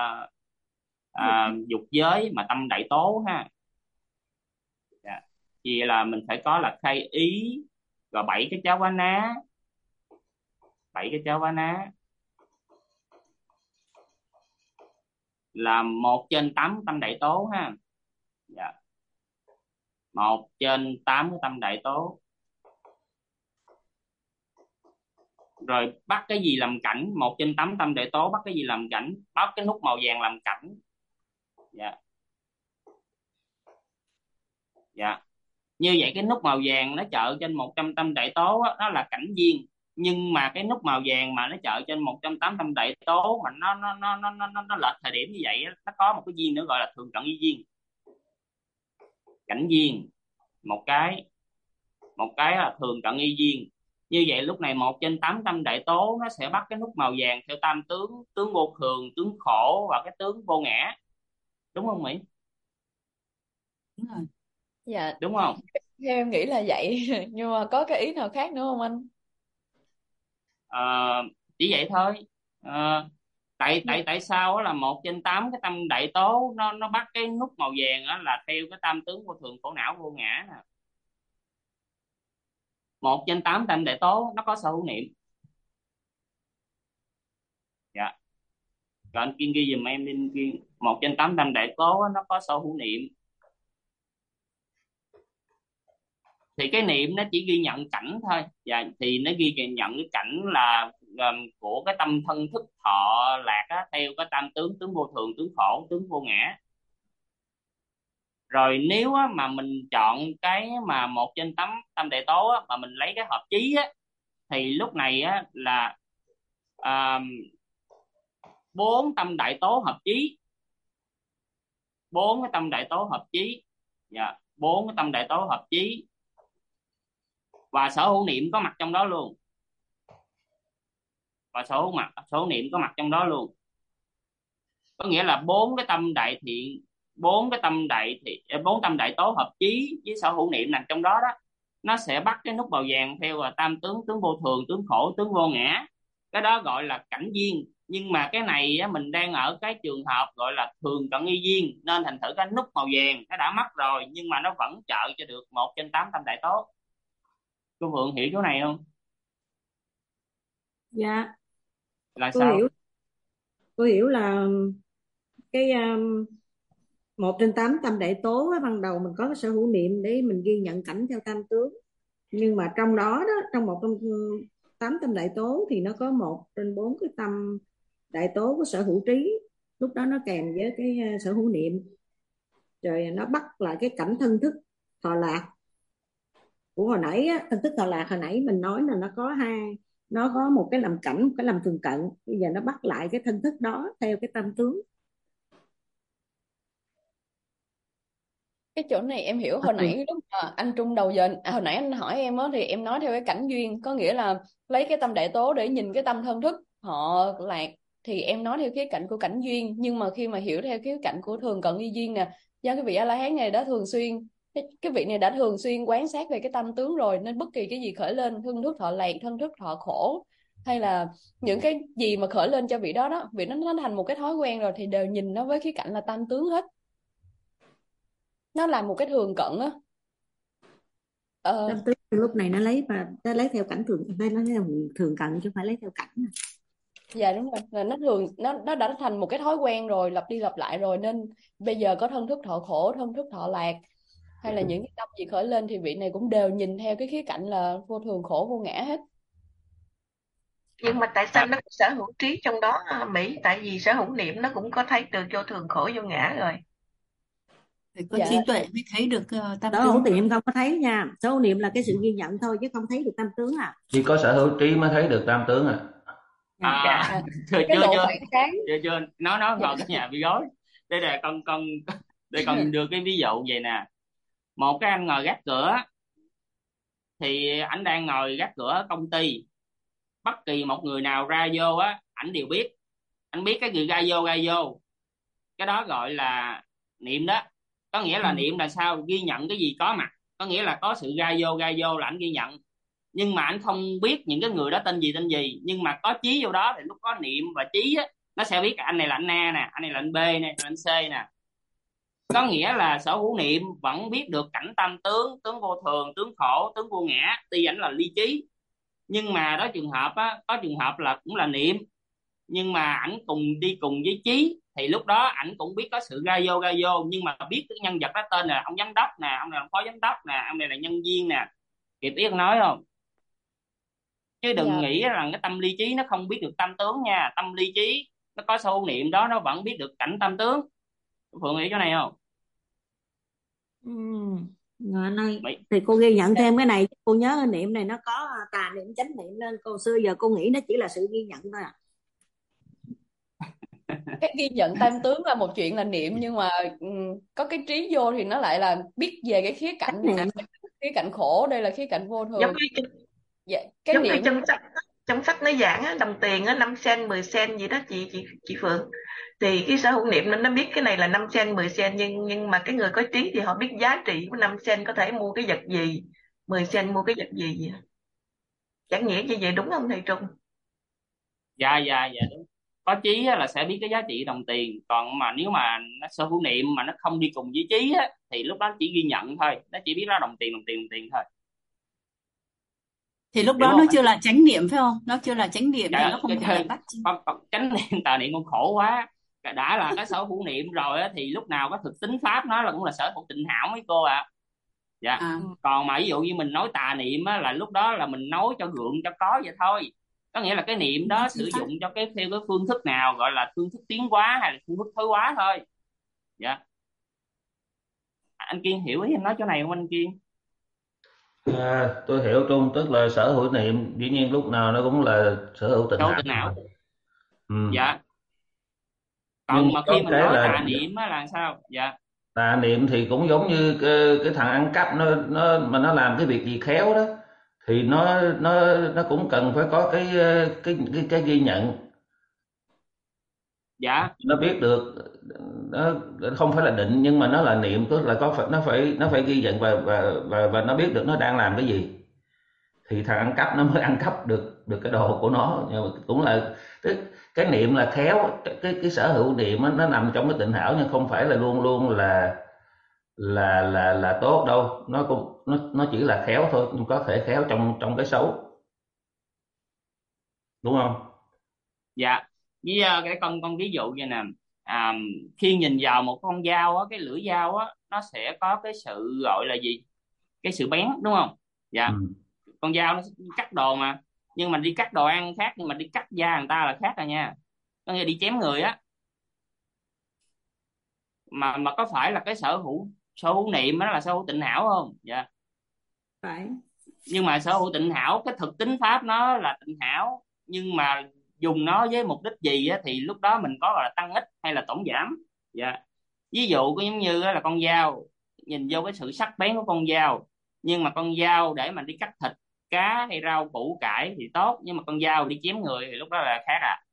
dục giới mà tâm đại tố ha. Dạ. Vậy là mình phải có là khai ý, rồi 7 cái cháo vá ná là 1/8 tâm đại tố ha. Dạ. 1/8 cái tâm đại tố. Rồi bắt cái gì làm cảnh? 1/8 tâm đại tố bắt cái gì làm cảnh? Bắt cái nút màu vàng làm cảnh. Dạ. Dạ. Như vậy cái nút màu vàng nó trợ trên 100 tâm đại tố á, nó là cảnh duyên. Nhưng mà cái nút màu vàng mà nó trợ trên 108 tâm đại tố mà nó lệch thời điểm như vậy á, nó có một cái duyên nữa gọi là thường cận y duyên. Cảnh duyên một cái là thường cận y duyên. Như vậy lúc này 1/8 tâm đại tố nó sẽ bắt cái nút màu vàng theo tam tướng: tướng vô thường, tướng khổ và cái tướng vô ngã. Đúng không Mỹ? Đúng rồi. Dạ, Đúng không? theo em nghĩ là vậy. Nhưng mà có cái ý nào khác nữa không anh? Chỉ vậy thôi. Tại sao là 1/8 cái tâm đại tố nó bắt cái nút màu vàng là theo cái tam tướng vô thường khổ não vô ngã nè. 1/8 tam đại tố nó có sở hữu niệm. Dạ, rồi anh Kiên ghi giùm em đi anh Kiên. 1/8 tam đại tố nó có sở hữu niệm. Thì cái niệm nó chỉ ghi nhận cảnh thôi. Dạ, thì nó ghi nhận cái cảnh là của cái tâm thân thức thọ lạc á, theo cái tam tướng: tướng vô thường, tướng khổ, tướng vô ngã. Rồi nếu á, mà mình chọn cái mà 1/8 tam đại tố á, mà mình lấy cái hợp chí á, thì lúc này á, là 4 tâm đại tố hợp chí. 4 cái tâm đại tố hợp chí. Dạ, 4 cái tâm đại tố hợp chí và sở hữu niệm có mặt trong đó luôn. Và sở hữu niệm có mặt trong đó luôn. Có nghĩa là 4 cái tâm đại thiện, 4 tâm đại tố hợp chí với sở hữu niệm nằm trong đó đó, nó sẽ bắt cái nút màu vàng theo là tam tướng: tướng vô thường, tướng khổ, tướng vô ngã. Cái đó gọi là cảnh duyên. Nhưng mà cái này á, mình đang ở cái trường hợp gọi là thường cận y duyên, nên thành thử cái nút màu vàng nó đã mất rồi, nhưng mà nó vẫn trợ cho được 1/8 tâm đại tố. Cô Phượng hiểu chỗ này không? Dạ, Là tôi sao? hiểu. Tôi hiểu là cái 1/8 tam đại tố á, ban đầu mình có cái sở hữu niệm để mình ghi nhận cảnh theo tam tướng, nhưng mà trong đó trong 1/8 tâm đại tố thì nó có 1/4 cái tâm đại tố của sở hữu trí, lúc đó nó kèm với cái sở hữu niệm, rồi nó bắt lại cái cảnh thân thức thọ lạc của hồi nãy á. Thân thức thọ lạc hồi nãy mình nói là nó có một cái làm cảnh, một cái làm thường cận, bây giờ nó bắt lại cái thân thức đó theo cái tâm tướng. Cái chỗ này em hiểu. Hồi nãy lúc mà anh Trung đầu giờ hồi nãy anh hỏi em á, thì em nói theo cái cảnh duyên, có nghĩa là lấy cái tâm đại tố để nhìn cái tâm thân thức họ lạc, thì em nói theo khía cạnh của cảnh duyên. Nhưng mà khi mà hiểu theo khía cạnh của thường cận y duyên nè, do cái vị A La Hán này đã thường xuyên, cái vị này đã thường xuyên quán sát về cái tâm tướng rồi, nên bất kỳ cái gì khởi lên, thân thức thọ lạc, thân thức thọ khổ, hay là những cái gì mà khởi lên cho vị đó đó, vị nó thành một cái thói quen rồi, thì đều nhìn nó với khía cạnh là tam tướng hết. Nó là một cái thường cận á. Tâm tướng lúc này nó lấy theo cảnh thường, nó lấy theo thường cận chứ không phải lấy theo cảnh. Dạ đúng rồi, là nó thường nó đã thành một cái thói quen rồi, lặp đi lặp lại rồi, nên bây giờ có thân thức thọ khổ, thân thức thọ lạc, hay là những cái tâm gì khởi lên, thì vị này cũng đều nhìn theo cái khía cạnh là vô thường khổ vô ngã hết. Nhưng mà tại sao nó có sở hữu trí trong đó Mỹ? Tại vì sở hữu niệm nó cũng có thấy được vô thường khổ vô ngã rồi. Phải có Dạ. trí tuệ mới thấy được tam Sở hữu tướng. niệm không có thấy nha, sở hữu niệm là cái sự ghi nhận thôi chứ không thấy được tam tướng à. Chỉ có sở hữu trí mới thấy được tam tướng à. Chưa Cái độ phản sáng. chưa nói vào cái nhà bị gói. Đây là con đưa cái ví dụ vậy nè. Một cái anh ngồi gác cửa, thì ảnh đang ngồi gác cửa ở công ty. Bất kỳ một người nào ra vô á, ảnh đều biết. Anh biết cái người ra vô, cái đó gọi là niệm đó. Có nghĩa là niệm là sao? Ghi nhận cái gì có mặt, có nghĩa là có sự ra vô là ảnh ghi nhận. Nhưng mà anh không biết những cái người đó tên gì, nhưng mà có chí vô đó, thì lúc có niệm và chí á, nó sẽ biết anh này là anh A nè, anh này là anh B nè, anh C nè. Có nghĩa là sở hữu niệm vẫn biết được cảnh tam tướng: tướng vô thường, tướng khổ, tướng vô ngã, tuy ảnh là ly trí. Nhưng mà đó trường hợp á, có trường hợp là cũng là niệm, nhưng mà ảnh đi cùng với trí, thì lúc đó ảnh cũng biết có sự ra vô, nhưng mà biết cái nhân vật đó tên là ông giám đốc nè, ông này là phó giám đốc nè, ông này là nhân viên nè. Kịp biết nói không? Chứ đừng Dạ. nghĩ rằng cái tâm ly trí nó không biết được tam tướng nha. Tâm ly trí nó có sở hữu niệm đó, nó vẫn biết được cảnh tam tướng. Phượng hiểu chỗ này không? Này, thì cô ghi nhận thêm cái này, cô nhớ cái niệm này nó có tà niệm chánh niệm, nên cô xưa giờ cô nghĩ nó chỉ là sự ghi nhận thôi à. Cái ghi nhận tam tướng là một chuyện là niệm, nhưng mà có cái trí vô thì nó lại là biết về cái khía cạnh khía cạnh khổ, đây là khía cạnh vô thường. Giống như trong sách nó giảng á, đồng tiền á 5 sen 10 sen gì đó chị Phượng, thì cái sở hữu niệm nó biết cái này là 5 sen 10 sen, nhưng mà cái người có trí thì họ biết giá trị của 5 sen có thể mua cái vật gì, 10 sen mua cái vật gì vậy. Chẳng nghĩa như vậy đúng không thầy Trung? Dạ đúng. Có trí là sẽ biết cái giá trị đồng tiền, còn mà nếu mà nó sở hữu niệm mà nó không đi cùng với trí á, thì lúc đó chỉ ghi nhận thôi, nó chỉ biết đó đồng tiền thôi. Thì lúc hiểu đó nó không? chưa là chánh niệm phải không? Nó chưa là chánh niệm Trời thì ơi, nó không thể bắt. con chánh niệm tà niệm con khổ quá. Đã là cái sở hữu niệm rồi á, thì lúc nào có thực tính pháp nó là cũng là sở hữu tịnh hảo mấy cô ạ. Dạ. À, Còn mà ví dụ như mình nói tà niệm á, là lúc đó là mình nói cho gượng cho có vậy thôi. Có nghĩa là cái niệm nó đó chưa sử phát. dụng cho theo cái phương thức nào, gọi là phương thức tiến hóa hay là phương thức thối hóa thôi. Dạ. Anh Kiên hiểu ý em nói chỗ này không anh Kiên? Tôi hiểu Trung, tức là sở hữu niệm dĩ nhiên lúc nào nó cũng là sở hữu tịnh Đâu hảo. tình nào. Ừ. Dạ. Nhưng Còn mà mà có khi mình cái nói là tà niệm á là sao? Dạ. tà niệm thì cũng giống như cái thằng ăn cắp, nó làm cái việc gì khéo đó thì nó cũng cần phải có cái ghi nhận, Dạ. nó biết được, nó không phải là định nhưng mà nó là niệm, tức là nó phải ghi nhận và nó biết được nó đang làm cái gì, thì thằng ăn cắp nó mới ăn cắp được cái đồ của nó. Nhưng mà cũng là cái niệm là khéo, cái sở hữu niệm nó nằm trong cái tịnh hảo, nhưng không phải là luôn luôn là tốt đâu, nó cũng nó chỉ là khéo thôi, nhưng có thể khéo trong cái xấu, đúng không? Dạ. Với cái con ví dụ như nè, à, khi nhìn vào một con dao á, cái lưỡi dao á nó sẽ có cái sự gọi là gì, cái sự bén đúng không? Dạ. Ừ. Con dao nó cắt đồ mà, nhưng mà đi cắt đồ ăn khác, nhưng mà đi cắt da người ta là khác rồi nha. Có nghĩa là đi chém người á, mà có phải là cái sở hữu niệm đó là sở hữu tịnh hảo không? Dạ. Phải. Nhưng mà sở hữu tịnh hảo, cái thực tính pháp nó là tịnh hảo, nhưng mà dùng nó với mục đích gì á, thì lúc đó mình có gọi là tăng ích hay là tổn giảm. Dạ. Ví dụ có giống như á là con dao, nhìn vô cái sự sắc bén của con dao, nhưng mà con dao để mà đi cắt thịt cá hay rau củ cải thì tốt, nhưng mà con dao đi chém người thì lúc đó là khác à.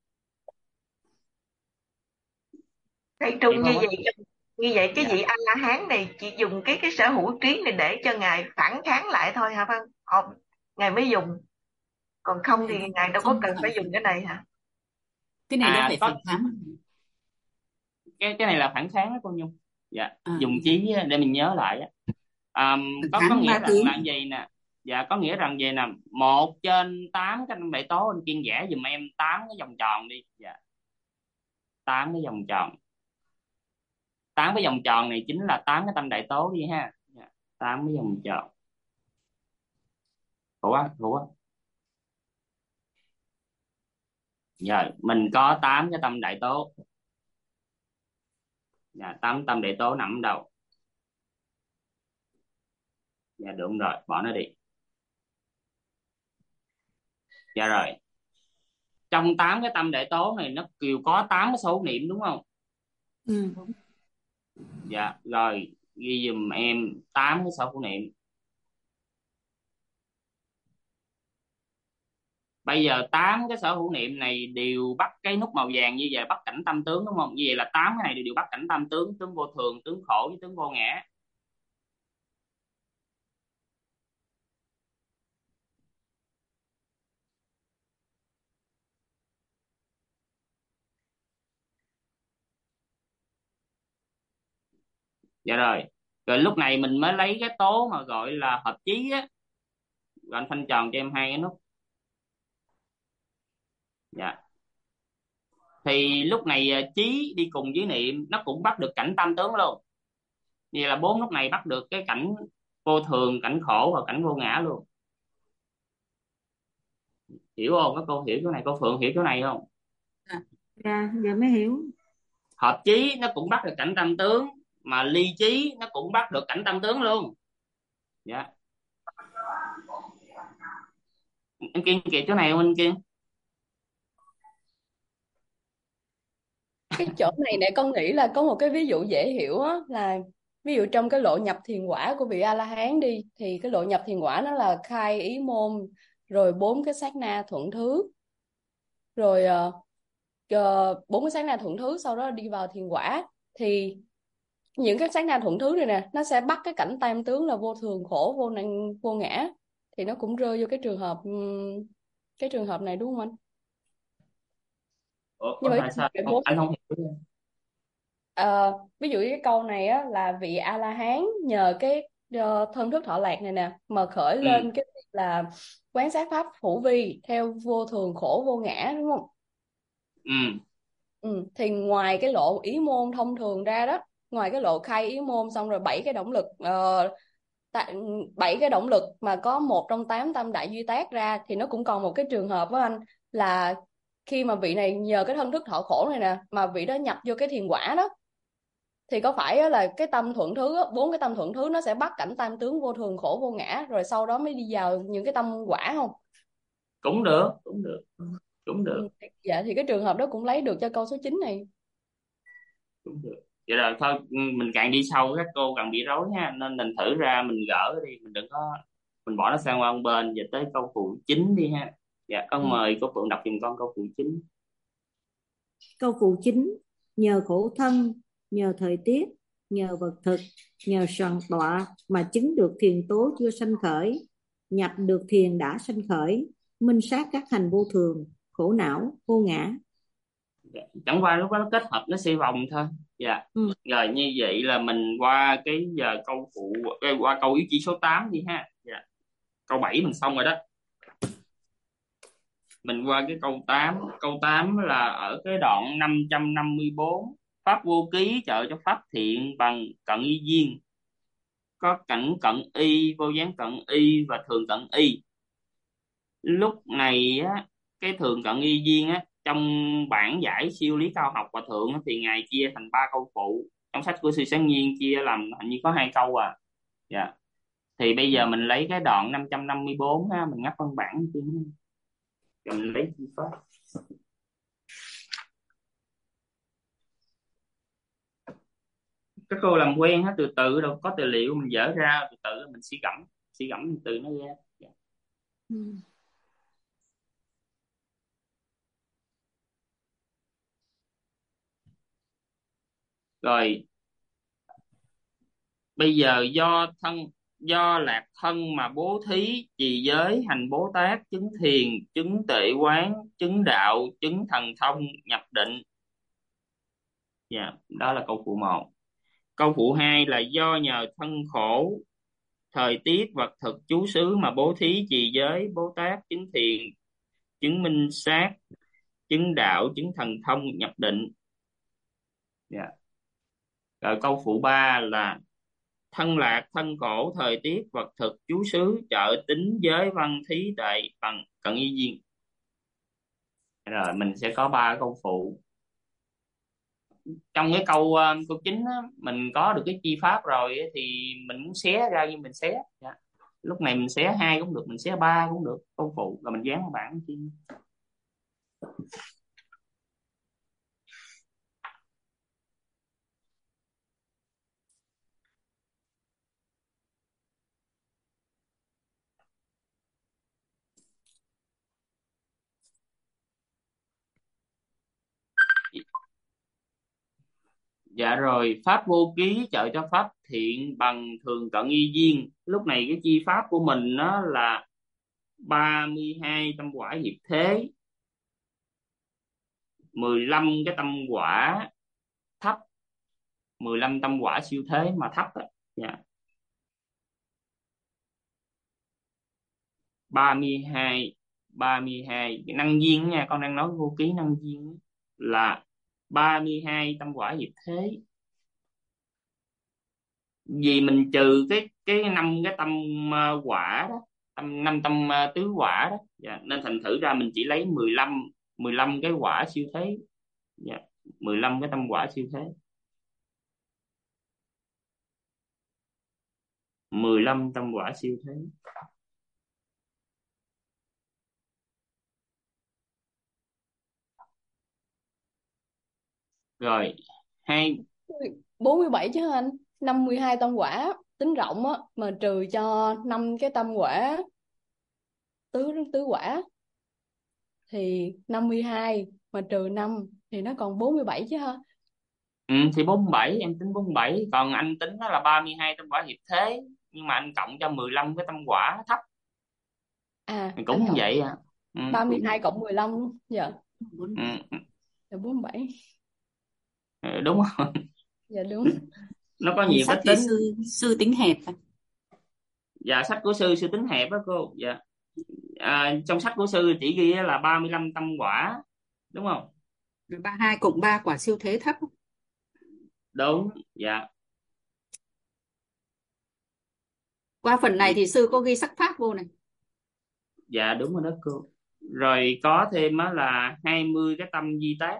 Thầy Trung, Hiểu như không á? vậy cái Dạ. vị A La Hán này chỉ dùng cái sở hữu trí này để cho ngài phản kháng lại thôi hả Văn? Ngài mới dùng, còn Cái không này thì nó ngài đâu có không cần phải, phải dùng cái này hả? cái này đâu phải phản Có kháng. cái này là phản kháng đó cô Nhung. Dạ. Dùng Dạ. trí để mình nhớ lại á. Phản có kháng nghĩa ba rằng là tiếng. gì nè. Dạ, có nghĩa rằng vậy nè, 1/8 cái năm đại tố, anh Kiên vẽ giùm em 8 cái vòng tròn đi. Dạ. 8 cái vòng tròn, 8 cái vòng tròn này chính là 8 cái tâm đại tố đi ha. Dạ. 8 cái vòng tròn. Ủa rồi mình có 8 cái tâm đại tố. Dạ. 8 tâm đại tố nằm ở đâu? Dạ đúng rồi, bỏ nó đi. Dạ rồi, trong 8 cái tâm đại tố này nó đều có 8 cái số niệm đúng không? Ừ. Dạ rồi, ghi giùm em 8 cái số niệm. Bây giờ 8 cái sở hữu niệm này đều bắt cái nút màu vàng như vậy, bắt cảnh tâm tướng đúng không? Như vậy là 8 cái này đều bắt cảnh tâm tướng, tướng vô thường, tướng khổ với tướng vô ngã. Dạ rồi. Rồi lúc này mình mới lấy cái tố mà gọi là hợp chí á. Rồi anh phanh tròn cho em 2 cái nút. Dạ. Thì lúc này chí đi cùng với niệm nó cũng bắt được cảnh tâm tướng luôn. Vậy là 4 lúc này bắt được cái cảnh vô thường, cảnh khổ và cảnh vô ngã luôn. Hiểu không? Các cô hiểu chỗ này, cô Phượng hiểu chỗ này không? Dạ, giờ mới hiểu. Hợp chí nó cũng bắt được cảnh tâm tướng, mà ly chí nó cũng bắt được cảnh tâm tướng luôn. Dạ. Anh Kiên kịp chỗ này không anh Kiên? Cái chỗ này nè, con nghĩ là có một cái ví dụ dễ hiểu á, là ví dụ trong cái lộ nhập thiền quả của vị A La Hán đi, thì cái lộ nhập thiền quả nó là khai ý môn, rồi 4 cái sát na thuận thứ, rồi 4 cái sát na thuận thứ, sau đó đi vào thiền quả. Thì những cái sát na thuận thứ này nè, nó sẽ bắt cái cảnh tam tướng là vô thường, khổ, vô năng, vô ngã. Thì nó cũng rơi vô cái trường hợp này đúng không anh? Ủa, Như vậy tại sao anh không hiểu? ví dụ cái câu này á, là vị A La Hán nhờ cái thân thức thọ lạc này nè mà khởi Ừ. lên cái việc là quán sát pháp hữu vi theo vô thường khổ vô ngã, đúng không? Thì ngoài cái lộ ý môn thông thường ra đó, ngoài cái lộ khai ý môn xong rồi 7 cái động lực, 7 cái động lực mà có một trong 8 tâm đại duy tác ra, thì nó cũng còn một cái trường hợp với anh là khi mà vị này nhờ cái thân thức thọ khổ này nè mà vị đó nhập vô cái thiền quả đó, thì có phải là cái tâm thuận thứ, 4 cái tâm thuận thứ nó sẽ bắt cảnh tam tướng vô thường khổ vô ngã rồi sau đó mới đi vào những cái tâm quả không? Cũng được. Dạ thì cái trường hợp đó cũng lấy được cho câu số 9 này. Cũng được. Vậy rồi thôi, mình càng đi sâu các cô càng bị rối ha, nên mình thử ra mình gỡ đi, mình đừng có, mình bỏ nó sang qua một bên. Giờ tới câu phụ 9 đi ha. Dạ, con mời cô Phượng đọc giùm con câu phụ 9. Câu phụ 9: nhờ khổ thân, nhờ thời tiết, nhờ vật thực, nhờ soàn tọa mà chứng được thiền tố chưa sanh khởi, nhập được thiền đã sanh khởi, minh sát các hành vô thường, khổ não, vô ngã. Dạ. Chẳng qua lúc đó nó kết hợp nó xoay vòng thôi. Dạ. Rồi như vậy là mình qua cái giờ câu phụ, qua câu yếu chỉ số 8 đi ha. Dạ. Câu 7 mình xong rồi đó. Mình qua cái câu 8. Câu 8 là ở cái đoạn 554. Pháp vô ký trợ cho pháp thiện bằng cận y duyên. Có cảnh cận y, vô gián cận y và thường cận y. Lúc này á, cái thường cận y duyên á, trong bản giải siêu lý cao học hòa thượng á, thì ngài chia thành 3 câu phụ. Trong sách của sư Sáng Nhiên chia làm hình như có 2 câu à. Dạ. Thì bây giờ mình lấy cái đoạn 554 á, mình ngắt văn bản chứ. Rồi mình lấy chi pháp. Các cô làm quen hết, từ từ đâu có tài liệu mình dở ra, từ từ mình suy gẫm từ nó ra. Dạ. Rồi bây giờ do lạc thân mà bố thí trì giới hành Bố Tát, chứng thiền, chứng tuệ quán, chứng đạo, chứng thần thông, nhập định. Dạ, đó là câu phụ 1. Câu phụ 2 là do nhờ thân khổ, thời tiết, vật thực, chú xứ mà bố thí trì giới Bố Tát, chứng thiền, chứng minh sát, chứng đạo, chứng thần thông, nhập định. Dạ. Rồi câu phụ 3 là thân lạc, thân khổ, thời tiết, vật thực, chú xứ, trợ tính, giới văn, thí tuệ bằng cận y duyên. Rồi mình sẽ có 3 câu phụ. Trong cái câu 9 á, mình có được cái chi pháp rồi thì mình muốn xé ra nhưng mình xé. Dạ. Lúc này mình xé 2 cũng được, mình xé 3 cũng được câu phụ, rồi mình dán vào bảng chi. Dạ rồi, pháp vô ký trợ cho pháp thiện bằng thường cận y duyên. Lúc này cái chi pháp của mình nó là 32 tâm quả diệt thế, 15 cái tâm quả thấp, 15 tâm quả siêu thế mà thấp đó. Dạ. 32 cái năng duyên nha, con đang nói vô ký năng duyên là 32 tâm quả diệt thế. Vì mình trừ cái 5 cái tâm quả đó, 5 tâm tứ quả đó. Dạ. Nên thành thử ra mình chỉ lấy 15 cái quả siêu thế. Dạ. 15 cái tâm quả siêu thế. 15 tâm quả siêu thế. Rồi 47 chứ anh, 52 tâm quả tính rộng á, mà trừ cho 5 cái tâm quả tứ quả thì 52 mà trừ 5 thì nó còn 47 chứ ha. Thì 47, em tính 47, còn anh tính nó là 32 tâm quả hiệp thế, nhưng mà anh cộng cho 15 cái tâm quả thấp. Cũng như vậy à. 32 cộng 15 luôn. Dạ. Dạ 47. Đúng không? Dạ đúng. Nó có nhiều cách tính. Sư tính hẹp. Dạ sách của sư tính hẹp á cô. Dạ. Trong sách của sư chỉ ghi là 35 tâm quả, đúng không? 32 cộng 3 quả siêu thế thấp. Đúng. Dạ. Qua phần này thì sư có ghi sắc pháp vô này. Dạ đúng rồi đó cô. Rồi có thêm á là 20 cái tâm di tác.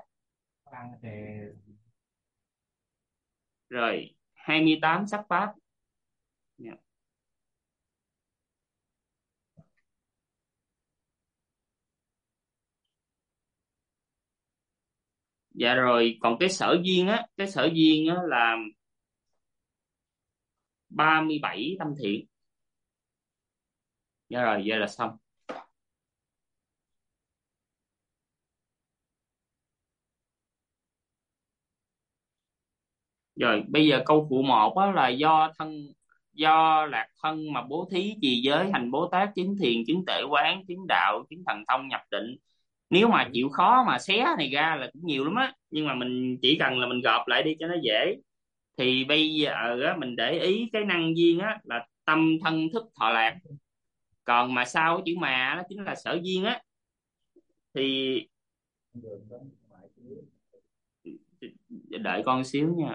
Rồi 28 sắc pháp. Dạ. Dạ rồi còn cái sở duyên á, là 37 tâm thiện. Dạ rồi, vậy là xong. Rồi bây giờ câu phụ 1 á là do lạc thân mà bố thí trì giới hành Bố Tát chứng thiền chứng tuệ quán chứng đạo chứng thần thông nhập định. Nếu mà chịu khó mà xé này ra là cũng nhiều lắm á, nhưng mà mình chỉ cần là mình gộp lại đi cho nó dễ. Thì bây giờ á, mình để ý cái năng duyên á là tâm thân thức thọ lạc, còn mà sau cái chữ mà nó chính là sở duyên á. Thì đợi con xíu nha.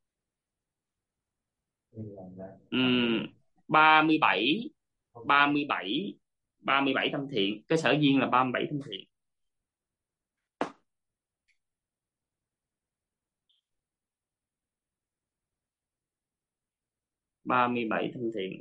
37 37 37 tâm thiện, cái sở duyên là 37 tâm thiện. Ba mươi bảy tâm thiện.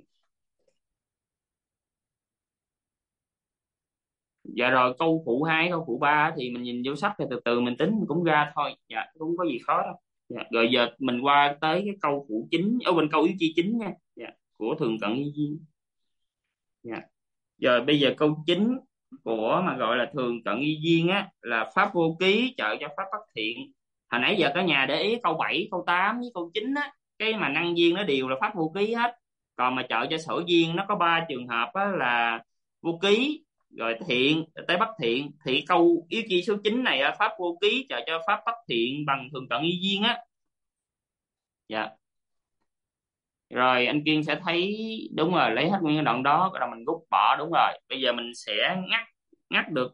Dạ rồi câu phụ 2, câu phụ 3 thì mình nhìn vô sách thì từ từ mình tính mình cũng ra thôi. Dạ không có gì khó đâu. Dạ. Rồi giờ mình qua tới cái câu phụ chính ở bên câu yếu chi chính nha. Dạ. Của thường cận y duyên. Dạ. Giờ bây giờ câu chính của mà gọi là thường cận y duyên á là pháp vô ký trợ cho pháp bất thiện. Hồi nãy giờ cả nhà để ý câu 7, câu 8 với câu 9 á, cái mà năng duyên nó đều là pháp vô ký hết. Còn mà trợ cho sở duyên nó có 3 trường hợp á là vô ký, rồi thiện, tới bất thiện. Thì câu yếu chi số 9 này là pháp vô ký trợ cho pháp bất thiện bằng thường cận y duyên á. Dạ. Rồi anh Kiên sẽ thấy đúng rồi, lấy hết nguyên cái đoạn đó rồi mình rút bỏ. Đúng rồi, bây giờ mình sẽ ngắt được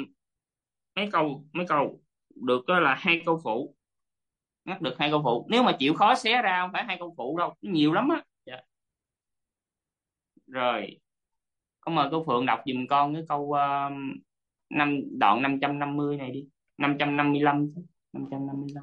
mấy câu được đó là 2 câu phụ. Ngắt được 2 câu phụ, nếu mà chịu khó xé ra không phải 2 câu phụ đâu, nhiều lắm á. Dạ. Rồi con mời cô Phượng đọc giùm con cái câu đoạn 550 này đi. 555 chứ. 555.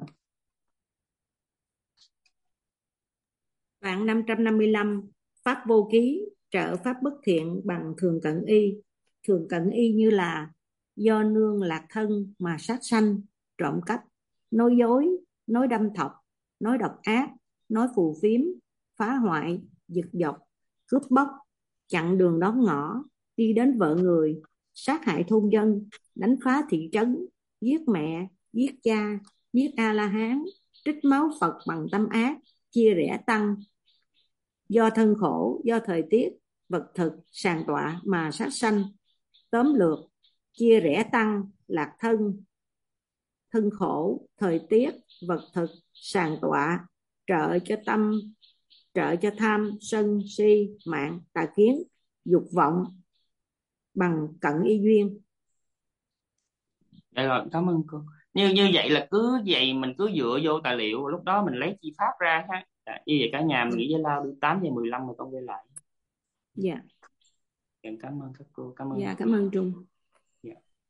Đoạn 555. Pháp vô ký trợ pháp bất thiện bằng thường cận y. Thường cận y như là do nương lạc thân mà sát sanh, trộm cắp, nói dối, nói đâm thọc, nói độc ác, nói phù phiếm, phá hoại, giật dọc, cướp bóc, chặn đường đón ngõ, đi đến vợ người, sát hại thôn dân, đánh phá thị trấn, giết mẹ, giết cha, giết A-la-hán, trích máu Phật bằng tâm ác, chia rẽ tăng, do thân khổ, do thời tiết, vật thực, sàng tọa mà sát sanh. Tóm lược, chia rẽ tăng, lạc thân, thân khổ, thời tiết, vật thực, sàng tọa, trợ cho tham, sân, si, mạng, tà kiến, dục vọng bằng cận y duyên. Dạ rồi, cảm ơn cô. Như vậy là cứ vậy mình cứ dựa vô tài liệu, lúc đó mình lấy chi pháp ra ha. Dạ, như vậy cả nhà mình nghỉ giải lao đi, 8:15 rồi con quay lại. Dạ. Cảm ơn các cô. Cảm ơn. Dạ, cảm ơn Trung. Dạ.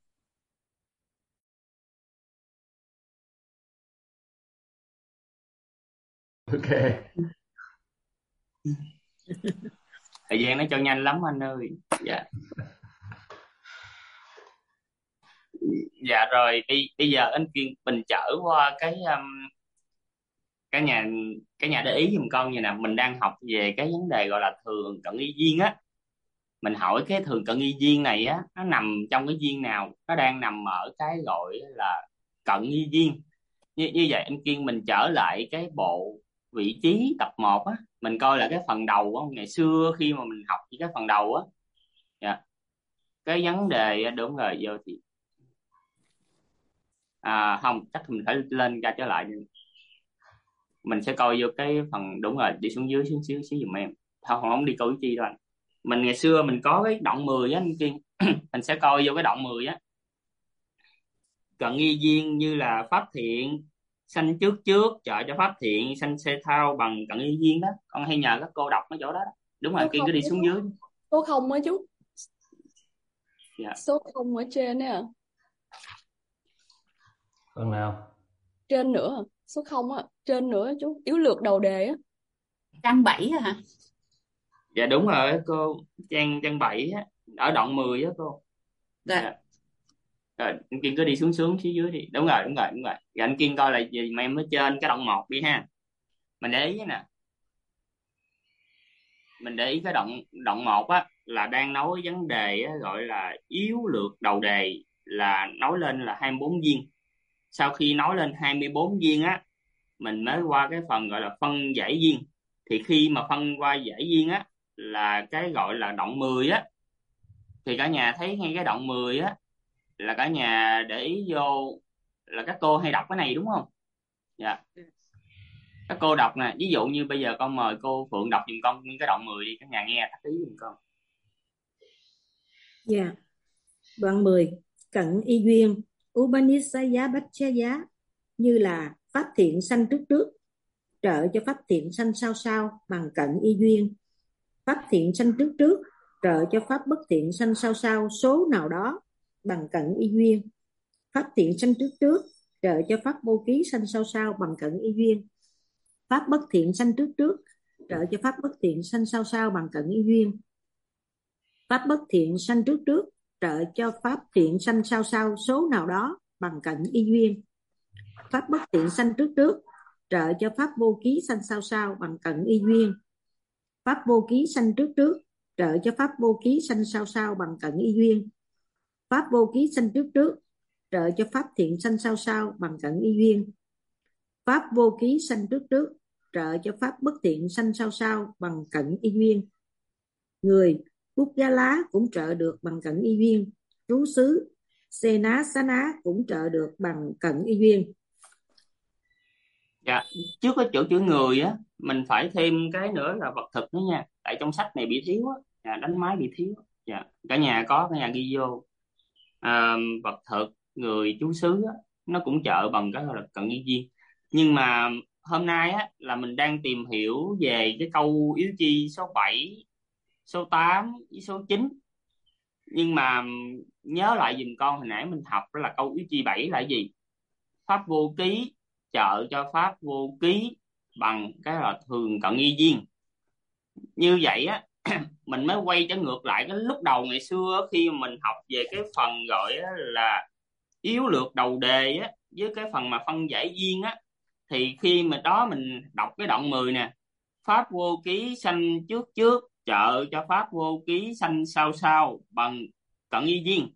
Ok. Thời gian nó cho nhanh lắm anh ơi. Dạ. Dạ rồi bây giờ anh Kiên mình trở qua cái cả nhà để ý giùm con như nào, mình đang học về cái vấn đề gọi là thường cận y duyên á. Mình hỏi cái thường cận y duyên này á nó nằm trong cái duyên nào, nó đang nằm ở cái gọi là cận y duyên. Như vậy anh Kiên mình trở lại cái bộ vị trí tập 1 á, mình coi là cái phần đầu á, ngày xưa khi mà mình học cái phần đầu á. Dạ. Cái vấn đề đúng rồi, vô thì không chắc mình phải lên ra trở lại. Mình sẽ coi vô cái phần đúng rồi, đi xuống dưới xíu giùm em. Không đi câu ý chi đâu anh. Mình ngày xưa mình có cái động 10 á anh Kiên. Mình sẽ coi vô cái động 10 á. Cận y duyên như là pháp thiện, sanh trước trước trợ cho pháp thiện, sanh xe thao bằng cận y duyên đó. Con hay nhờ các cô đọc ở chỗ đó, đó. Đúng rồi, Số Kiên không cứ đi đó xuống chú. dưới. Số không á chú. Dạ. Số không ở trên á. Phần nào? Trên nữa. Số không á. Trên nữa chú. Yếu lược đầu đề á. Trang 7 hả? Dạ đúng rồi cô. Trang 7 á, ở đoạn 10 á cô. Dạ. Dạ. Rồi anh Kiên cứ đi xuống xuống phía dưới đi. Đúng rồi, đúng rồi, đúng rồi. Rồi anh Kiên coi là gì mà em ở trên cái đoạn 1 đi ha. Mình để ý nè. Mình để ý cái đoạn 1 á là đang nói vấn đề á, gọi là yếu lược đầu đề, là nói lên là 24 viên. Sau khi nói lên 24 viên á, mình mới qua cái phần gọi là phân giải viên. Thì khi mà phân qua giải viên á là cái gọi là đoạn 10 á. Thì cả nhà thấy ngay cái đoạn 10 á là cả nhà để ý vô là các cô hay đọc cái này đúng không? Dạ. Các cô đọc nè, ví dụ như bây giờ con mời cô Phượng đọc giùm con cái đoạn 10 đi, cả nhà nghe thắc ý giùm con. Dạ. Đoạn 10. Cận y duyên Upanishaya Bachaya như là pháp thiện sanh trước trước trợ cho pháp thiện sanh sau sau bằng cận y duyên. Pháp thiện sanh trước trước trợ cho pháp bất thiện sanh sau sau số nào đó bằng cận y duyên. Pháp thiện sanh trước trước trợ cho pháp vô ký sanh sau sau bằng cận y duyên. Pháp bất thiện sanh trước trước trợ cho pháp bất thiện sanh sau sau bằng cận y duyên. Pháp bất thiện sanh trước trước trợ cho pháp thiện sanh sau sau số nào đó bằng cận y duyên. Pháp bất thiện sanh trước trước trợ cho pháp vô ký sanh sau sau bằng cận y duyên. Pháp vô ký sanh trước trước trợ cho pháp vô ký sanh sau sau bằng cận y duyên. Pháp vô ký sanh trước trước trợ cho pháp thiện sanh sau sau bằng cận y duyên. Pháp vô ký sanh trước trước trợ cho pháp bất thiện sanh sau sau bằng cận y duyên. Người Bút-giá-lá cũng trợ được bằng cận y duyên. Trú xứ Sena-sa-ná cũng trợ được bằng cận y duyên. Dạ, trước cái chữ người á, mình phải thêm cái nữa là vật thực nữa nha. Tại trong sách này bị thiếu á, đánh máy bị thiếu. Dạ, cả nhà có, cả nhà ghi vô. Vật thực, người, chú xứ á, nó cũng trợ bằng cái gọi là cận y duyên. Nhưng mà hôm nay á là mình đang tìm hiểu về cái câu yếu chi số 7, số 8 với số 9. Nhưng mà nhớ lại giùm con hồi nãy mình học đó là câu yếu chi 7 là gì? Pháp vô ký trợ cho pháp vô ký bằng cái là thường cận y duyên. Như vậy á mình mới quay trở ngược lại cái lúc đầu ngày xưa khi mà mình học về cái phần gọi là yếu lược đầu đề á, với cái phần mà phân giải duyên á, thì khi mà đó mình đọc cái đoạn 10 nè, pháp vô ký sanh trước trước trợ cho pháp vô ký sanh sau sau bằng cận y duyên.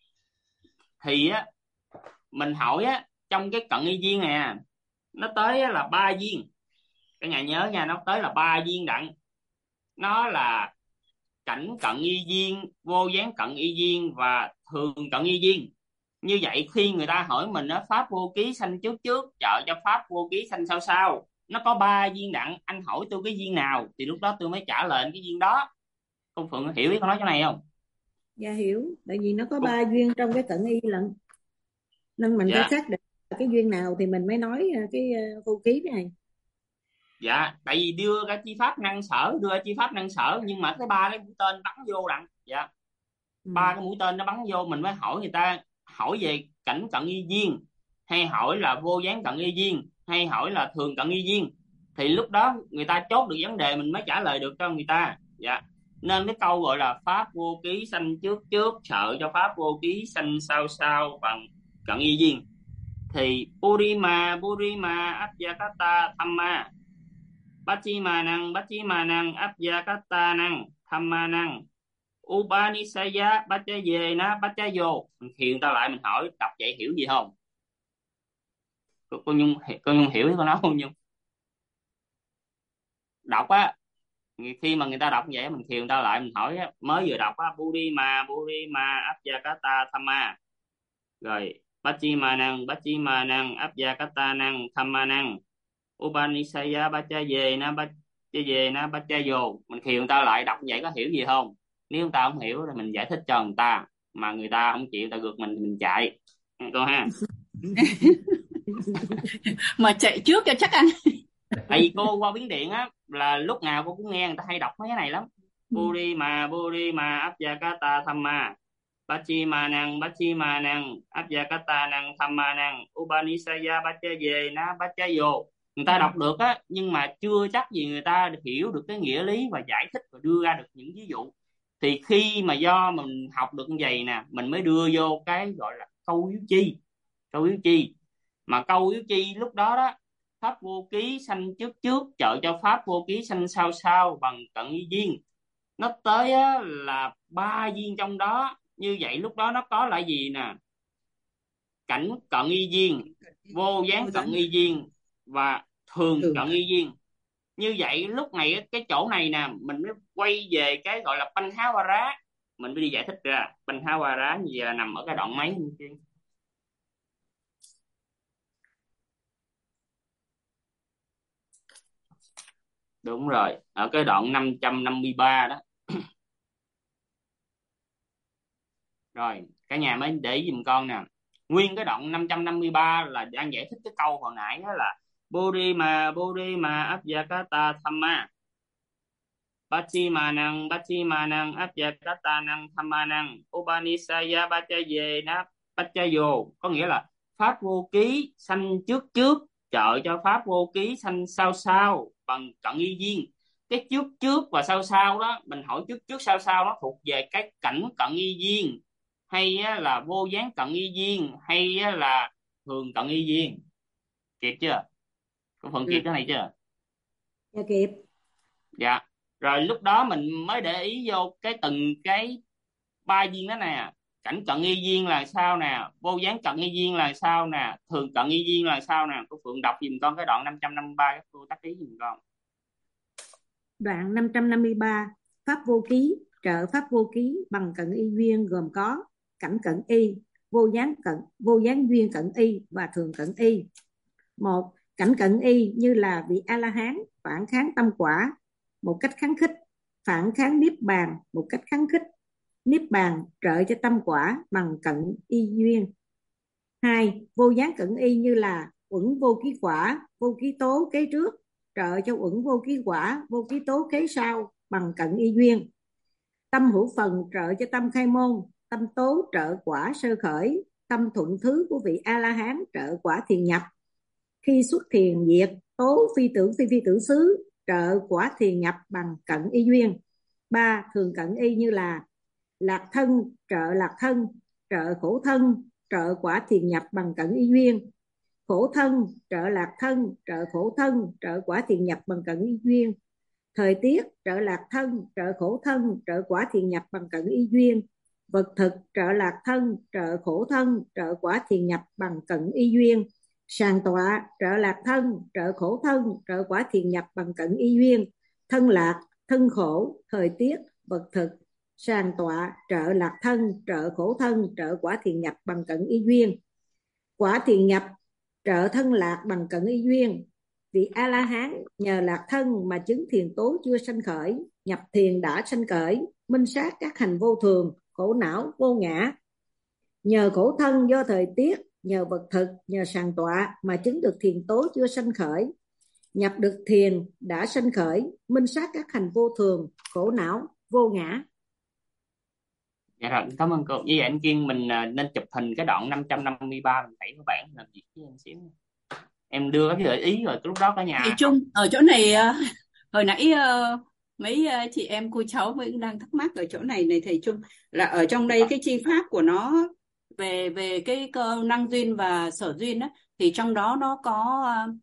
Thì á mình hỏi á, trong cái cận y duyên này nó tới là 3 duyên. Cả nhà nhớ nha, nó tới là 3 duyên đặng. Nó là cảnh cận y duyên, vô gián cận y duyên và thường cận y duyên. Như vậy khi người ta hỏi mình á, pháp vô ký sanh trước trước trợ cho pháp vô ký sanh sau sau, nó có 3 duyên đặng, anh hỏi tôi cái duyên nào thì lúc đó tôi mới trả lời cái duyên đó. Con Phượng hiểu ý con nói chỗ này không? Dạ hiểu, tại vì nó có 3 duyên trong cái cận y lận, nên mình phải xác định cái duyên nào thì mình mới nói cái vô ký này. Dạ, tại vì đưa ra chi pháp năng sở, nhưng mà cái 3 cái mũi tên bắn vô đặng. Dạ, 3 cái mũi tên nó bắn vô, mình mới hỏi người ta hỏi về cảnh cận y duyên, hay hỏi là vô gián cận y duyên, hay hỏi là thường cận y duyên, thì lúc đó người ta chốt được vấn đề mình mới trả lời được cho người ta. Dạ, nên cái câu gọi là pháp vô ký sanh trước trước trợ cho pháp vô ký sanh sau sau bằng cận y duyên thì Purima Abhyakata Thamma Pachimanang Abhyakata Thammanang Upanishaya Bachayena Bachayo. Mình khiêu ta lại mình hỏi đọc vậy hiểu gì không? Cô Nhung hiểu con nói không Nhung? Đọc á, khi mà người ta đọc vậy mình khiêu ta lại mình hỏi á, mới vừa đọc á, Purima Abhyakata Thamma, rồi Pachimanang Abhyakata Thammanang Upanishaya Bachayena Bachayo. Mình khiêu ta lại đọc vậy có hiểu gì không? Nếu người ta không hiểu thì mình giải thích cho người ta, mà người ta không chịu, người ta gượt mình thì mình chạy con ha. Mà chạy trước cho chắc ăn. Tại vì cô qua Miến Điện á là lúc nào cô cũng nghe người ta hay đọc mấy cái này lắm. Buri ma Abhyakata Thamma Bachi ma năng Abhyakata năng Thamma năng Upanisaya Bacchaye na Bacchayo. Người ta đọc được á, nhưng mà chưa chắc gì người ta hiểu được cái nghĩa lý và giải thích và đưa ra được những ví dụ. Thì khi mà do mình học được như vậy nè, mình mới đưa vô cái gọi là câu yếu chi. Câu yếu chi, mà câu yếu chi lúc đó đó: pháp vô ký sanh trước trước, trợ cho pháp vô ký sanh sau sau, bằng cận y duyên. Nó tới á, là 3 duyên trong đó. Như vậy lúc đó nó có là gì nè: cảnh cận y duyên, vô gián cận y duyên và thường cận y duyên. Như vậy lúc này cái chỗ này nè, mình mới quay về cái gọi là Banh Há Hoa Rá. Mình mới đi giải thích ra Banh Há Hoa Rá giờ nằm ở cái đoạn mấy như kia. Đúng rồi, ở cái đoạn 553 đó. Rồi, cả nhà mới để ý giùm con nè. Nguyên cái đoạn 553 là đang giải thích cái câu hồi nãy đó là Bodhi ma Abhyakata Thamma Bachi ma năng Abhyakata năng Thamma năng Upanisaya Bacchaye na Bacchayo. Có nghĩa là pháp vô ký sanh trước trước, trợ cho pháp vô ký sanh sau sau, bằng cận y duyên. Cái trước trước và sau sau đó, mình hỏi trước trước sau sau nó thuộc về cái cảnh cận y duyên, hay là vô gián cận y duyên, hay là thường cận y duyên. Kịp chưa? Có phần kịp cái này chưa? Dạ kịp. Dạ. Rồi lúc đó mình mới để ý vô cái từng cái 3 duyên đó nè. Cảnh cận y duyên là sao nè, vô gián cận y duyên là sao nè, thường cận y duyên là sao nè. Cô Phượng đọc giùm con cái đoạn 553, các cô tác ý giùm con. Đoạn 553: pháp vô ký, trợ pháp vô ký bằng cận y duyên gồm có cảnh cận y, vô gián duyên cận y và thường cận y. Một, cảnh cận y như là vị A La Hán phản kháng tâm quả một cách kháng khích, phản kháng niết bàn một cách kháng khích. Niết bàn trợ cho tâm quả bằng cận y duyên. Hai, vô gián cận y như là uẩn vô ký quả, vô ký tố kế trước, trợ cho uẩn vô ký quả, vô ký tố kế sau, bằng cận y duyên. Tâm hữu phần trợ cho tâm khai môn, tâm tố trợ quả sơ khởi, tâm thuận thứ của vị A La Hán trợ quả thiền nhập. Khi xuất thiền diệt tố phi tưởng phi tưởng xứ, trợ quả thiền nhập bằng cận y duyên. Ba, thường cận y như là lạc thân, trợ khổ thân, trợ quả thiền nhập bằng cận y duyên. Khổ thân, trợ lạc thân, trợ khổ thân, trợ quả thiền nhập bằng cận y duyên. Thời tiết, trợ lạc thân, trợ khổ thân, trợ quả thiền nhập bằng cận y duyên. Vật thực, trợ lạc thân, trợ khổ thân, trợ quả thiền nhập bằng cận y duyên. Sàng tọa, trợ lạc thân, trợ khổ thân, trợ quả thiền nhập bằng cận y duyên. Thân lạc, thân khổ, thời tiết, vật thực, sàng tọa, trợ lạc thân, trợ khổ thân, trợ quả thiền nhập bằng cận y duyên. Quả thiền nhập, trợ thân lạc bằng cận y duyên. Vị A La Hán nhờ lạc thân mà chứng thiền tố chưa sanh khởi, nhập thiền đã sanh khởi, minh sát các hành vô thường, khổ não, vô ngã. Nhờ khổ thân do thời tiết, nhờ vật thực, nhờ sàng tọa mà chứng được thiền tố chưa sanh khởi, nhập được thiền đã sanh khởi, minh sát các hành vô thường, khổ não, vô ngã. Dạ rồi, cảm ơn cô. Như vậy anh Kiên mình nên chụp hình cái đoạn 553 mình đẩy các bạn làm việc với em xíu. Em đưa cái gợi ý rồi lúc đó cả nhà. Thầy Trung, ở chỗ này hồi nãy mấy chị em cô cháu mới đang thắc mắc ở chỗ này thầy Trung, là ở trong đây cái chi pháp của nó về cái năng duyên và sở duyên đó, thì trong đó nó có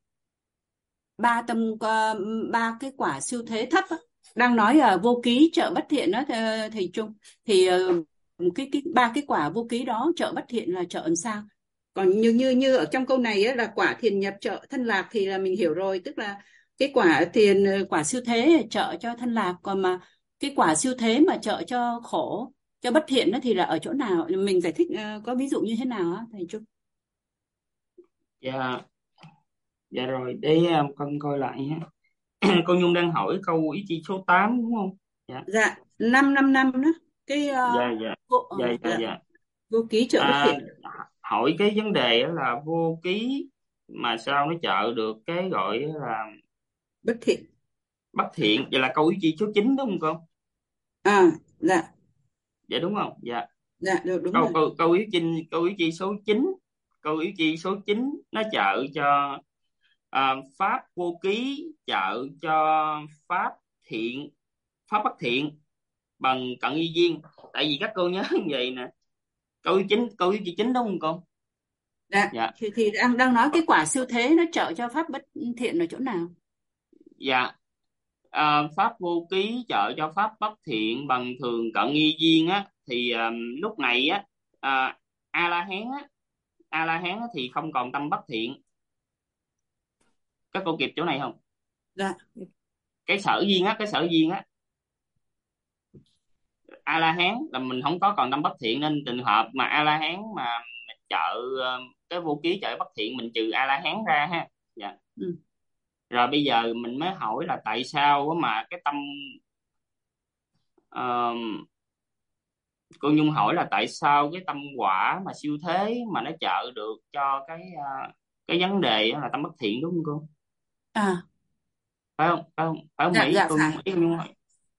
ba cái quả siêu thế thấp đó. Đang nói là vô ký trợ bất thiện đó thầy Trung, thì cái ba cái quả vô ký đó trợ bất thiện là trợ làm sao? Còn như ở trong câu này ấy, là quả thiền nhập trợ thân lạc thì là mình hiểu rồi, tức là cái quả siêu thế trợ cho thân lạc, còn mà cái quả siêu thế mà trợ cho khổ, cho bất thiện đó thì là ở chỗ nào? Mình giải thích có ví dụ như thế nào á thầy Trung? Dạ rồi, để con coi lại ha. Cô Nhung đang hỏi câu ý chi số 8 đúng không? Dạ Dạ, 5 đó. Cái dạ dạ dạ dạ dạ, dạ. vô ký trợ bất À, thiện. hỏi cái vấn đề đó là vô ký mà sao nó trợ được cái gọi là Bất thiện. bất thiện, vậy là câu ý chi số 9 đúng không con? Dạ, Dạ đúng không? Dạ. dạ được, đúng câu rồi. câu câu ý chi số 9, câu ý chi số 9 nó trợ cho pháp vô ký, trợ cho pháp thiện, pháp bất thiện bằng cận y duyên. Tại vì các cô nhớ như vậy nè, câu ý chi 9 đúng không con? Dạ, Dạ thì đang nói cái quả siêu thế nó trợ cho pháp bất thiện ở chỗ nào? dạ. Pháp vô ký trợ cho pháp bất thiện bằng thường cận nghi duyên á, thì lúc này á, a la hán á, a la hán á thì không còn tâm bất thiện. Các cô kịp chỗ này không? Dạ, Cái sở duyên á, a la hán là mình không có còn tâm bất thiện, nên trường hợp mà a la hán mà trợ cái vô ký trợ bất thiện, mình trừ a la hán ra ha. Dạ. ừ. Rồi bây giờ mình mới hỏi là tại sao á mà cái tâm ờ, cô Nhung hỏi là tại sao cái tâm quả mà siêu thế mà nó trợ được cho cái vấn đề á là tâm bất thiện, đúng không cô? À, Phải không dạ, Mỹ? dạ Cô phải. Nhung, ý cô Nhung hỏi.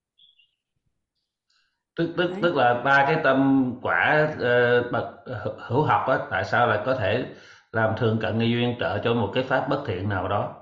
tức tức Đấy. tức là ba cái tâm quả bậc hữu học á, tại sao lại có thể làm thường cận nghi duyên trợ cho một cái pháp bất thiện nào đó?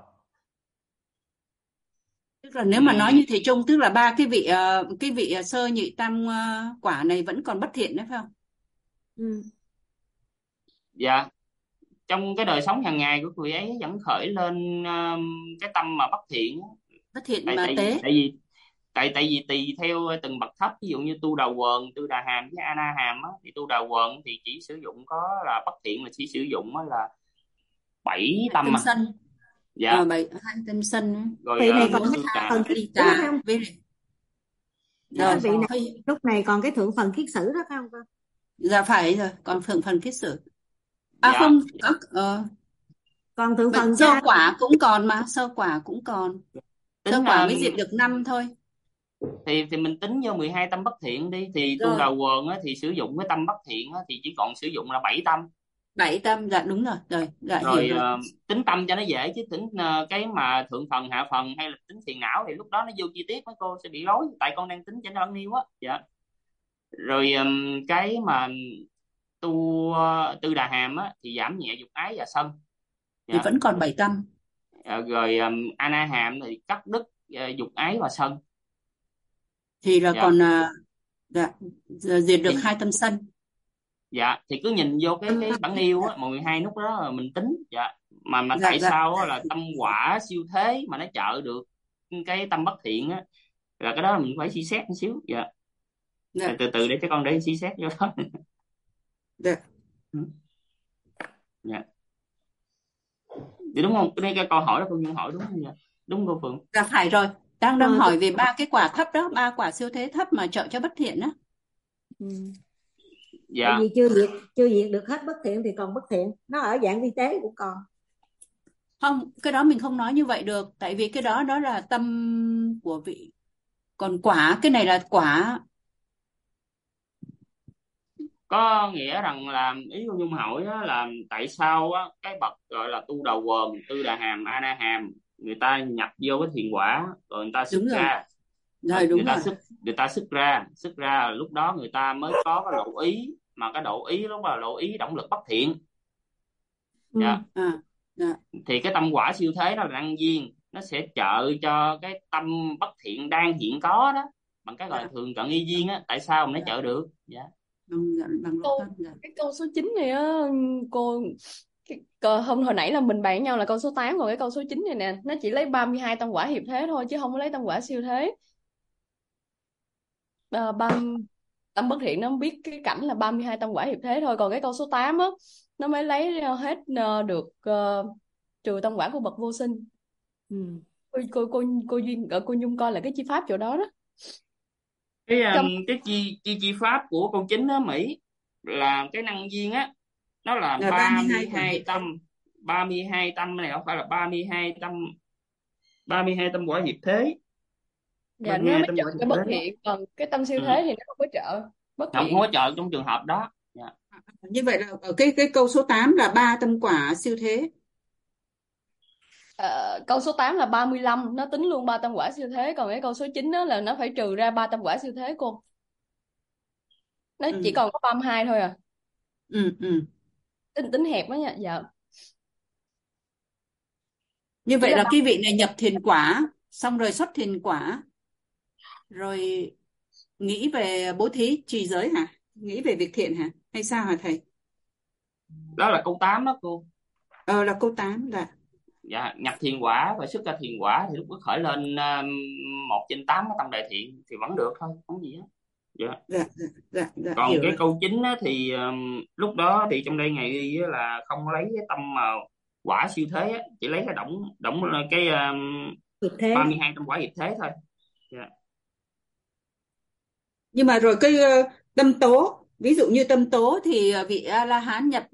Tức là nếu mà nói Ừm, như thầy Trung, tức là ba cái vị sơ nhị tam quả này vẫn còn bất thiện đấy phải không? Ừ. dạ, trong cái đời sống hàng ngày của người ấy vẫn khởi lên cái tâm mà bất thiện á. Bất thiện tại mà tại tế. tại vì tại vì tùy theo từng bậc thấp, ví dụ như tu đà quần, tu đà hàm với a na hàm á, thì tu đà quần thì chỉ sử dụng có là bất thiện, là chỉ sử dụng á là 7 Hai tâm tâm mà. sân. Dạ. Hai tâm sân ấy. Rồi Vị này Thì còn bốn cái tu tha phần đà. khiết ly sử đó tà phải không? với lại Cái Dạ rồi vị này sao? thôi. lúc này còn cái thượng phần khiết sử đó phải không con? Dạ phải rồi, còn thượng phần kiết sử. Dạ. Không có Còn thượng phần sơ cha quả cũng còn mà, sơ quả cũng còn. Sơ Tính quả mới diệt được 5 thôi. thì mình tính vô 12 tâm bất thiện đi, thì tu Rồi, đà quần á, thì sử dụng cái tâm bất thiện á, thì chỉ còn sử dụng là 7 tâm. 7 tâm, dạ đúng rồi. Rồi, dạ hiểu Rồi rồi. tính tâm cho nó dễ, chứ tính cái mà thượng phần hạ phần hay là tính phiền não thì lúc đó nó vô chi tiết mấy cô sẽ bị rối, tại con đang tính cho nó nêu á. Dạ. Rồi cái mà tư đà hàm á thì giảm nhẹ dục ái và sân. Thì Dạ. vẫn còn 7 tâm. Rồi a na hàm thì cắt đứt dục ái và sân. Thì là Dạ. còn dạ, diệt được thì, 2 tâm sân. dạ thì cứ nhìn vô cái bản nêu á, 12 nút đó là mình tính. Dạ. Mà Dạ, tại dạ, sao á, là tâm quả siêu thế mà nó trợ được cái tâm bất thiện á, là cái đó là mình phải suy xét một xíu. Dạ. dạ, Từ từ để cho con để suy xét vô đó. dạ. Dạ. Thì đúng không? Cái câu hỏi đó cô Nhung hỏi đúng không? Dạ. Đúng cô Phượng? Dạ phải rồi. Đang rồi. hỏi về 3 cái quả thấp đó, 3 quả siêu thế thấp mà trợ cho bất thiện đó. Ừ. Dạ. Tại vì chưa diệt được hết bất thiện thì còn bất thiện, nó ở dạng vi tế cũng còn. Không, cái đó mình không nói như vậy được, tại vì cái đó là tâm của vị. Còn quả, cái này là quả. Có nghĩa rằng là ý cô Nhung hỏi đó là tại sao á, cái bậc gọi là tu đầu quần, tư đà hàm, a na hàm, người ta nhập vô cái thiền quả rồi người ta xuất Đúng rồi. ra. Rồi, đúng rồi. Người ta xuất ra lúc đó người ta mới có cái độ ý, mà cái độ ý lúc là độ ý động lực bất thiện. Ừ. Dạ. Dạ. Thì cái tâm quả siêu thế nó là năng duyên, nó sẽ trợ cho cái tâm bất thiện đang hiện có đó bằng cái gọi là thường cận y duyên á. Tại sao mà nó trợ được? Dạ. Bằng câu tâm, dạ. cái câu số 9 này á cô, hôm hồi nãy là mình bàn nhau là câu số 8, còn cái câu số 9 này nè nó chỉ lấy 32 tâm quả hiệp thế thôi chứ không có lấy tâm quả siêu thế. Tâm bất thiện nó không biết cái cảnh là 32 tâm quả hiệp thế thôi, còn cái câu số 8 á nó mới lấy hết được trừ tâm quả của bậc vô sinh. Ừ. Cô Duyên cô Nhung coi là cái chi pháp chỗ đó đó. Cái chi pháp của câu 9 đó Mỹ, là cái năng duyên á, nó là 32 quả 32 hiệp thế. tâm. 32 tâm này không phải là 32 tâm quả hiệp thế. Dạ, bên nó nghe mới tâm trợ quả cho diệt bất thế. thiện, còn cái tâm siêu Ừ. thế thì nó không có trợ bất Không thiện. hỗ trợ trong trường hợp đó. Dạ. Như vậy là ở cái câu số 8 là 3 tâm quả siêu thế. Câu số 8 là 35, nó tính luôn 3 tâm quả siêu thế, còn cái câu số 9 đó là nó phải trừ ra 3 tâm quả siêu thế cô. Nó chỉ Ừ. còn có 32 thôi à. Ừ. Tính hẹp đó nha. Dạ. Như Ý vậy là là cái vị này nhập thiền quả, xong rồi xuất thiền quả, rồi nghĩ về bố thí trì giới hả? Nghĩ về việc thiện hả? Hay sao hả thầy? Đó là câu 8 đó cô. Là câu 8 là. Dạ, nhập thiền quả và xuất ra thiền quả thì lúc đó khởi lên 1/8 cái tâm đại thiện thì vẫn được thôi, không gì hết. Dạ. Dạ, Còn hiểu cái rồi. câu 9 á, thì lúc đó thì trong đây ngài ghi á là không lấy cái tâm mà quả siêu thế á, chỉ lấy cái động cái Diệt thế. 32 tâm quả diệt thế thôi. Dạ. Nhưng mà rồi cái tâm tố, ví dụ như tâm tố thì vị A-la-hán nhập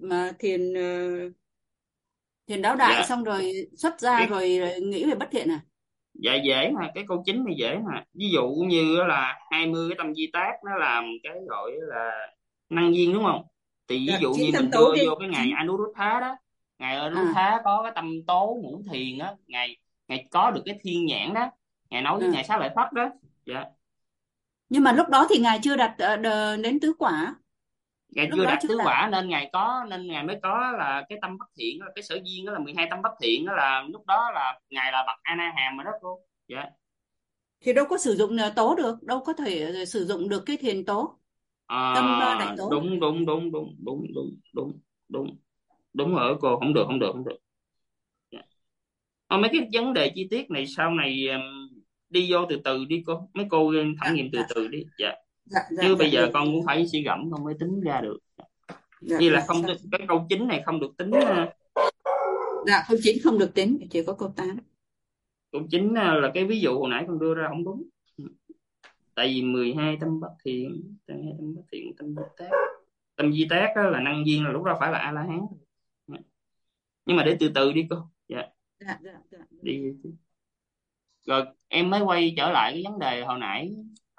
thiền đáo đại Dạ. xong rồi xuất ra Cái rồi nghĩ về bất thiện à? dạ dễ mà, cái câu 9 này dễ mà. Ví dụ như là 20 cái tâm di tác nó làm cái gọi là năng viên đúng không? Thì ví Dạ, dụ 9 như tâm mình tố đưa đi. vô cái ngày Anuruddha đó, ngày À, Anuruddha có cái tâm tố ngũ thiền á, ngày có được cái thiên nhãn đó, ngày nói với à. ngày Xá Lợi Phất đó. Dạ. Nhưng mà lúc đó thì ngài chưa đặt đến tứ quả. Ngày Lúc chưa đó đạt chưa tứ đặt. quả nên ngài mới có là cái tâm bất thiện đó, cái sở duyên đó là 12 tâm bất thiện đó, là lúc đó là ngài là bậc A Na Hàm rồi đó cô. Dạ. Thì đâu có sử dụng tố được, đâu có thể sử dụng được cái thiền tố, tâm đại tố. Đúng đúng đúng đúng đúng đúng đúng đúng đúng rồi cô, không được không được không được. Dạ. Mấy cái vấn đề chi tiết này sau này đi vô từ từ đi cô, mấy cô thẩm Dạ, nghiệm từ dạ, từ đi. Dạ. dạ, Chứ bây giờ được. con cũng phải suy gẫm con mới tính ra được. Dạ, Như là dạ, không, dạ. cái câu 9 này không được tính. Dạ, câu 9 không được tính, chỉ có câu 8. Câu 9 là cái ví dụ hồi nãy con đưa ra không đúng. Tại vì 12 tâm bất thiện, 12 tâm bất thiện, tâm di tác đó là năng viên, là lúc đó phải là A La Hán. Nhưng mà để từ từ đi cô. Dạ. Dạ, dạ. Đi rồi em mới quay trở lại cái vấn đề hồi nãy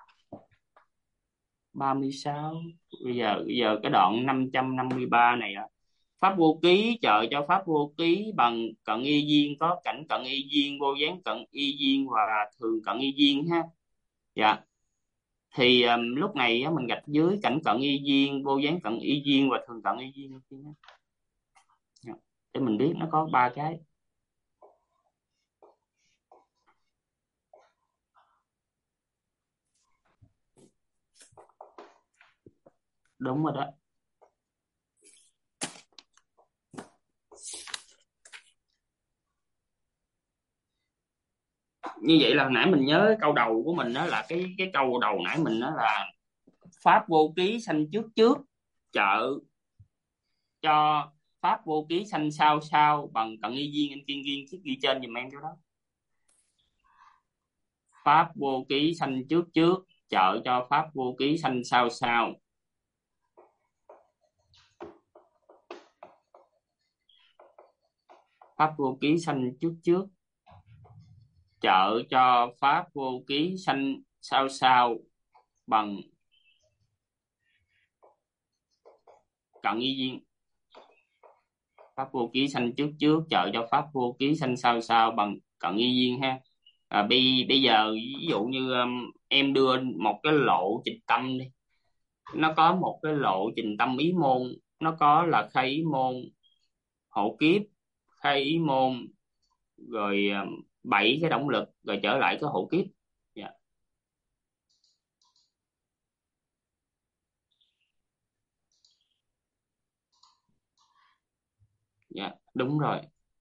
36. Bây giờ cái đoạn 553 này á, pháp vô ký trợ cho pháp vô ký bằng cận y duyên, có cảnh cận y duyên, vô gián cận y duyên và thường cận y duyên ha. Dạ. Thì lúc này á, mình gạch dưới cảnh cận y duyên, vô gián cận y duyên và thường cận y duyên. Dạ. Để mình biết nó có 3 cái. Đúng rồi đó. Như vậy là hồi nãy mình nhớ câu đầu của mình đó là cái câu đầu nãy mình đó là pháp vô ký sanh trước trước trợ cho pháp vô ký sanh sau sau bằng cận y duyên. Anh Kiên Kiên ghi trên giùm em chỗ đó. Pháp vô ký sanh trước trước trợ cho pháp vô ký sanh sau sau. Pháp vô ký sanh trước trước trợ cho pháp vô ký sanh sau sau bằng cận y duyên. Pháp vô ký sanh trước trước trợ cho pháp vô ký sanh sau sau bằng cận y duyên ha. Bây giờ ví dụ như em đưa một cái lộ trình tâm đi, nó có một cái lộ trình tâm ý môn, nó có là khai ý môn, hộ kiếp, khai ý môn, rồi 7 cái động lực, rồi trở lại cái hộ kiếp. Dạ. Dạ đúng rồi.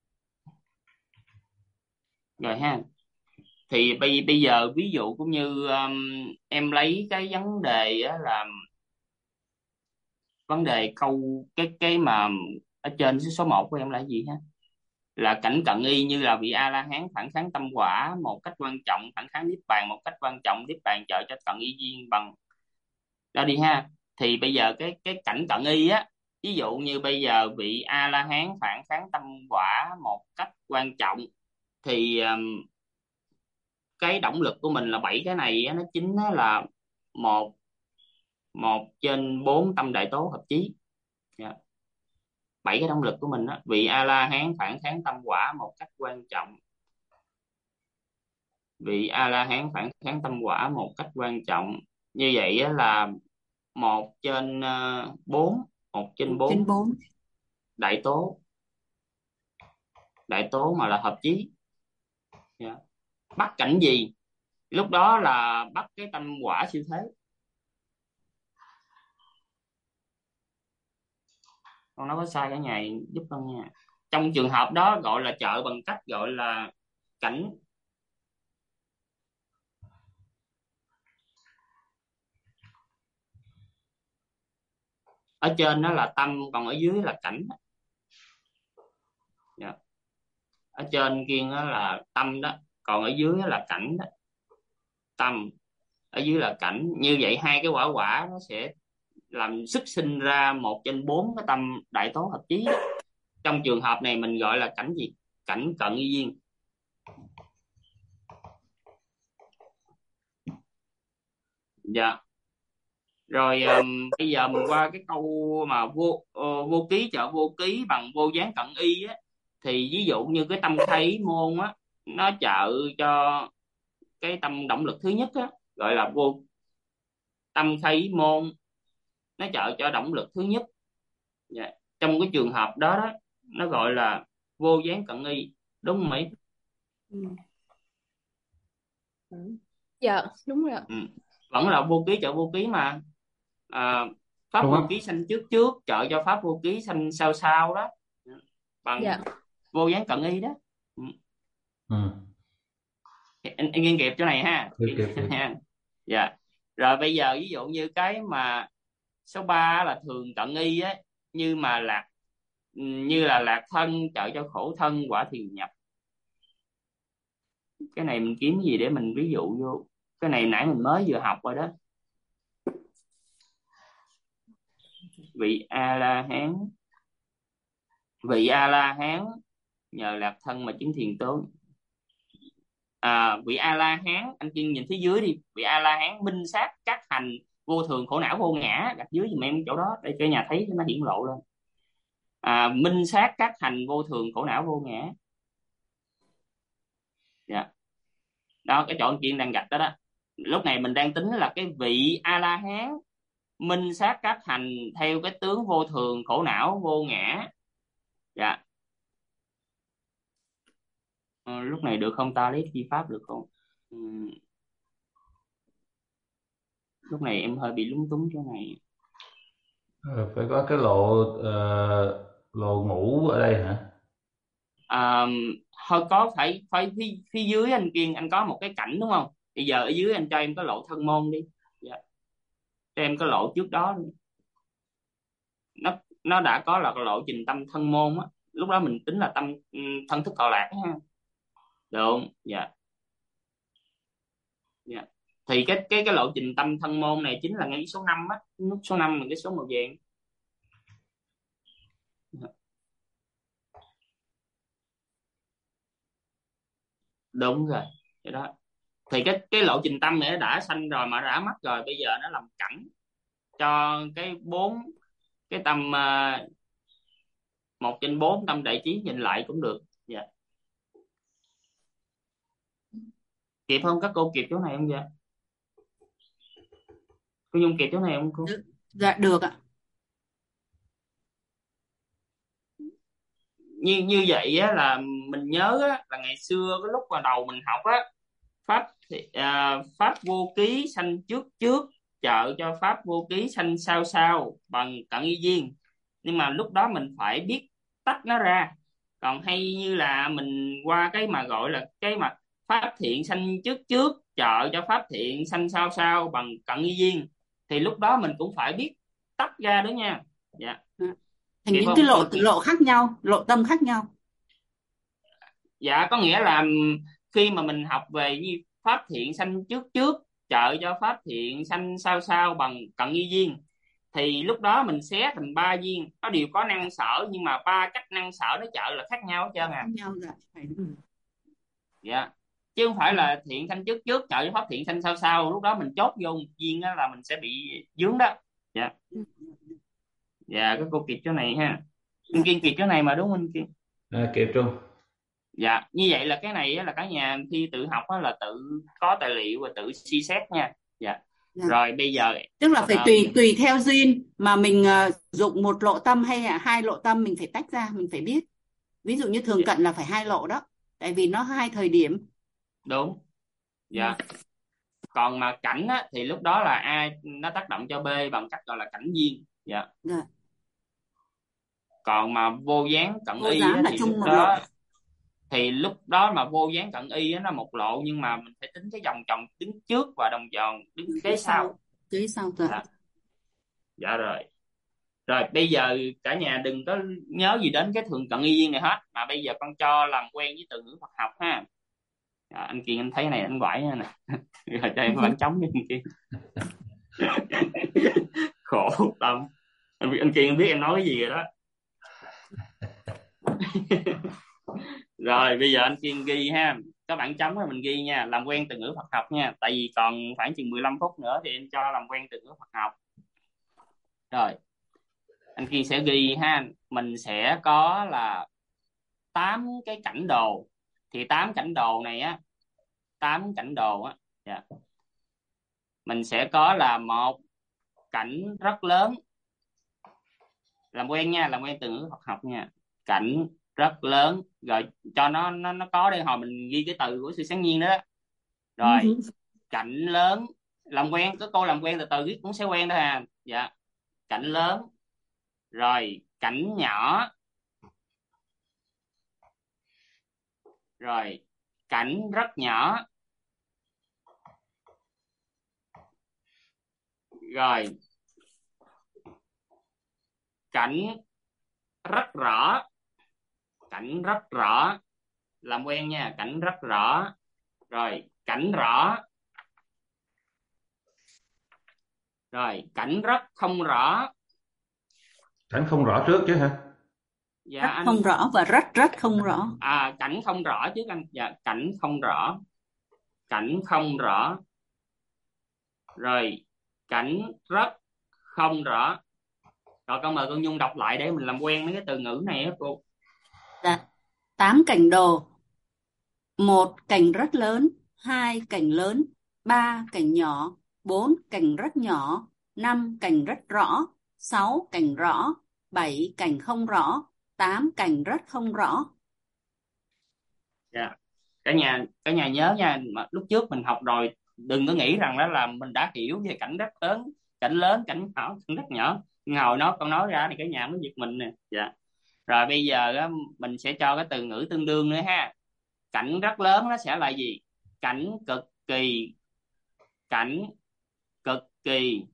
Rồi ha. Thì bây giờ ví dụ cũng như em lấy cái vấn đề á, là vấn đề câu cái mà ở trên số 1 của em là gì ha, là cảnh cận y như là vị A La Hán phản kháng tâm quả một cách quan trọng, phản kháng niết bàn một cách quan trọng, niết bàn trợ cho cận y duyên bằng đó đi ha. Thì bây giờ cái cảnh cận y á, ví dụ như bây giờ vị A La Hán phản kháng tâm quả một cách quan trọng thì cái động lực của mình là 7 cái này á, nó chính nó là một 1/4 tâm đại tố hợp chí. Dạ. 7 cái động lực của mình á, vị A La Hán phản kháng tâm quả một cách quan trọng. Vị A La Hán phản kháng tâm quả một cách quan trọng. Như vậy á, là 1/4 1/4 đại tố mà là hợp chí. Dạ. Bắt cảnh gì? Lúc đó là bắt cái tâm quả siêu thế. Con nói có sai cả nhà giúp con nha. Trong trường hợp đó gọi là trợ bằng cách gọi là cảnh. Ở trên đó là tâm, còn ở dưới là cảnh. Dạ. Ở trên kia đó là tâm đó, còn ở dưới đó là cảnh đó. Tâm ở dưới là cảnh. Như vậy hai cái quả nó sẽ làm xuất sinh ra 1/4 cái tâm đại tố hợp chí. Trong trường hợp này mình gọi là cảnh gì? Cảnh cận y duyên. Dạ. Rồi bây giờ mình qua cái câu mà vô ký trợ vô ký bằng vô gián cận y á, thì ví dụ như cái tâm khai ý môn á, nó trợ cho cái tâm động lực thứ nhất á, gọi là tâm khai ý môn nó trợ cho động lực thứ nhất. Dạ. Trong cái trường hợp đó đó nó gọi là vô gián cận y, đúng không Mỹ? Dạ đúng rồi. Vẫn là vô ký trợ vô ký mà. Pháp Đúng vô không? ký sanh trước trợ cho pháp vô ký sanh sau đó, bằng Dạ. vô gián cận y đó. Anh nghiên kịp chỗ này ha. Kịp. Dạ. Rồi bây giờ ví dụ như cái mà số 3 là thường cận y á, như là lạc thân trợ cho khổ thân quả thiền nhập. Cái này mình kiếm gì để mình ví dụ vô? Cái này nãy mình mới vừa học rồi đó. Vị A La Hán nhờ lạc thân mà chứng thiền tốn. Vị A La Hán, anh Kiên nhìn phía dưới đi. Vị A La Hán minh sát các hành vô thường khổ não vô ngã. Đặt dưới giùm em chỗ đó để cho nhà thấy nó hiển lộ lên. Minh sát các hành vô thường khổ não vô ngã. Dạ. Đó, cái chỗ anh Kiên đang gạch đó đó. Lúc này mình đang tính là cái vị A La Hán minh sát các hành theo cái tướng vô thường khổ não vô ngã. Dạ. Lúc này được không ta? Lấy chi pháp được không? Lúc này em hơi bị lúng túng chỗ này. Phải có cái lộ ngũ ở đây hả? Thôi có phải phía dưới anh Kiên anh có một cái cảnh đúng không? Bây giờ ở dưới anh cho em cái lộ thân môn đi. Dạ. Cho em cái lộ trước đó đi. Nó đã có là cái lộ trình tâm thân môn á. Lúc đó mình tính là tâm thân thức thọ lạc ha. Được không? Dạ. Dạ. Thì cái lộ trình tâm thân môn này chính là ngay số 5 á, nút số 5 là cái số màu vàng. Đúng rồi. Vậy đó. Thì cái lộ trình tâm này đã sanh rồi mà đã mất rồi, bây giờ nó làm cảnh cho cái tâm 1/4 tâm đại trí nhìn lại cũng được. Dạ. Kịp không? Các cô kịp chỗ này không vậy? Cô Nhung kịp chỗ này không cô? Dạ được ạ. Như vậy á, là mình nhớ á, là ngày xưa cái lúc mà đầu mình học á, pháp vô ký sanh trước trợ cho pháp vô ký sanh sau bằng cận y duyên. Nhưng mà lúc đó mình phải biết tách nó ra. Còn hay như là mình qua cái mà gọi là cái mà pháp thiện sanh trước trợ cho pháp thiện sanh sau bằng cận y duyên, thì lúc đó mình cũng phải biết tách ra đó nha. Dạ. Thành những cái lộ khác nhau, lộ tâm khác nhau. Dạ, có nghĩa là khi mà mình học về như pháp thiện sanh trước trợ cho pháp thiện sanh sau bằng cận y duyên, thì lúc đó mình xé thành 3 duyên, nó đều có năng sở, nhưng mà 3 cách năng sở nó trợ là khác nhau hết trơn à. Khác nhau. Dạ. Dạ. chứ không phải là thiện sanh trước trước trợ pháp thiện sanh sau sau, lúc đó mình chốt vô một viên đó là mình sẽ bị vướng đó. Dạ. Dạ các cô kịp chỗ này ha. Anh Kiên kịp chỗ này mà đúng không anh Kiên? Kịp Trung. Dạ như vậy là cái này á, là cả nhà khi tự học á, là tự có tài liệu và tự suy xét nha. Dạ. Rồi bây giờ tức là phải tùy theo duyên mà mình dụng một lộ tâm hay là hai lộ tâm, mình phải tách ra, mình phải biết. Ví dụ như thường cận là phải hai lộ đó, tại vì nó hai thời điểm. Đúng. Dạ. Còn mà cảnh á, thì lúc đó là A nó tác động cho B bằng cách gọi là cảnh duyên. Dạ. Còn mà vô gián cận y á, thì lúc đó mà vô gián cận y á, nó một lộ, nhưng mà mình phải tính cái vòng tròn đứng trước và đồng tròn đứng kế sau. Kế sau rồi. Dạ rồi. Rồi bây giờ cả nhà đừng có nhớ gì đến cái thường cận y duyên này hết, mà bây giờ con cho làm quen với từ ngữ Phật học ha. Anh Kiên anh thấy này anh quải nè. Rồi cho em bánh trống với anh Kiên. Khổ tâm. Anh Kiên anh biết em nói cái gì rồi đó. Rồi bây giờ anh Kiên ghi ha, các bạn trống là mình ghi nha, làm quen từ ngữ Phật học nha, tại vì còn khoảng chừng 15 phút nữa thì em cho làm quen từ ngữ Phật học. Rồi anh Kiên sẽ ghi ha, mình sẽ có là 8 cái cảnh đồ, thì 8 cảnh đồ này á, 8 cảnh đồ á, yeah. Mình sẽ có là một cảnh rất lớn, làm quen nha, làm quen từ ngữ Phật học nha, cảnh rất lớn, rồi cho nó có đây, hồi mình ghi cái từ của sự sáng nhiên đó. Rồi cảnh lớn, làm quen, có cô làm quen từ từ viết cũng sẽ quen đó ha. Dạ. Cảnh lớn, rồi cảnh nhỏ, rồi cảnh rất nhỏ, rồi cảnh rất rõ, cảnh rất rõ, làm quen nha, cảnh rất rõ, rồi cảnh rõ, rồi cảnh rất không rõ. Cảnh không rõ trước chứ hả? Dạ, rất không rõ và rất không rõ. Cảnh không rõ trước anh. Dạ, cảnh không rõ, cảnh không rõ, rồi cảnh rất không rõ. Rồi con mời con Nhung đọc lại để mình làm quen mấy cái từ ngữ này á cô. 8 cảnh đồ: 1 cảnh rất lớn, 2 cảnh lớn, 3 cảnh nhỏ, 4 cảnh rất nhỏ, 5 cảnh rất rõ, 6 cảnh rõ, 7 cảnh không rõ, 8 cảnh rất không rõ. Dạ. Cả nhà nhớ nha, mà lúc trước mình học rồi, đừng có nghĩ rằng đó là mình đã hiểu về cảnh rất lớn, cảnh lớn, cảnh nhỏ, cảnh rất nhỏ. Ngồi con nói ra thì cả nhà mới giật mình nè. Dạ. Rồi bây giờ á, mình sẽ cho cái từ ngữ tương đương nữa ha. Cảnh rất lớn nó sẽ là gì? Cảnh cực kỳ, cảnh cực kỳ,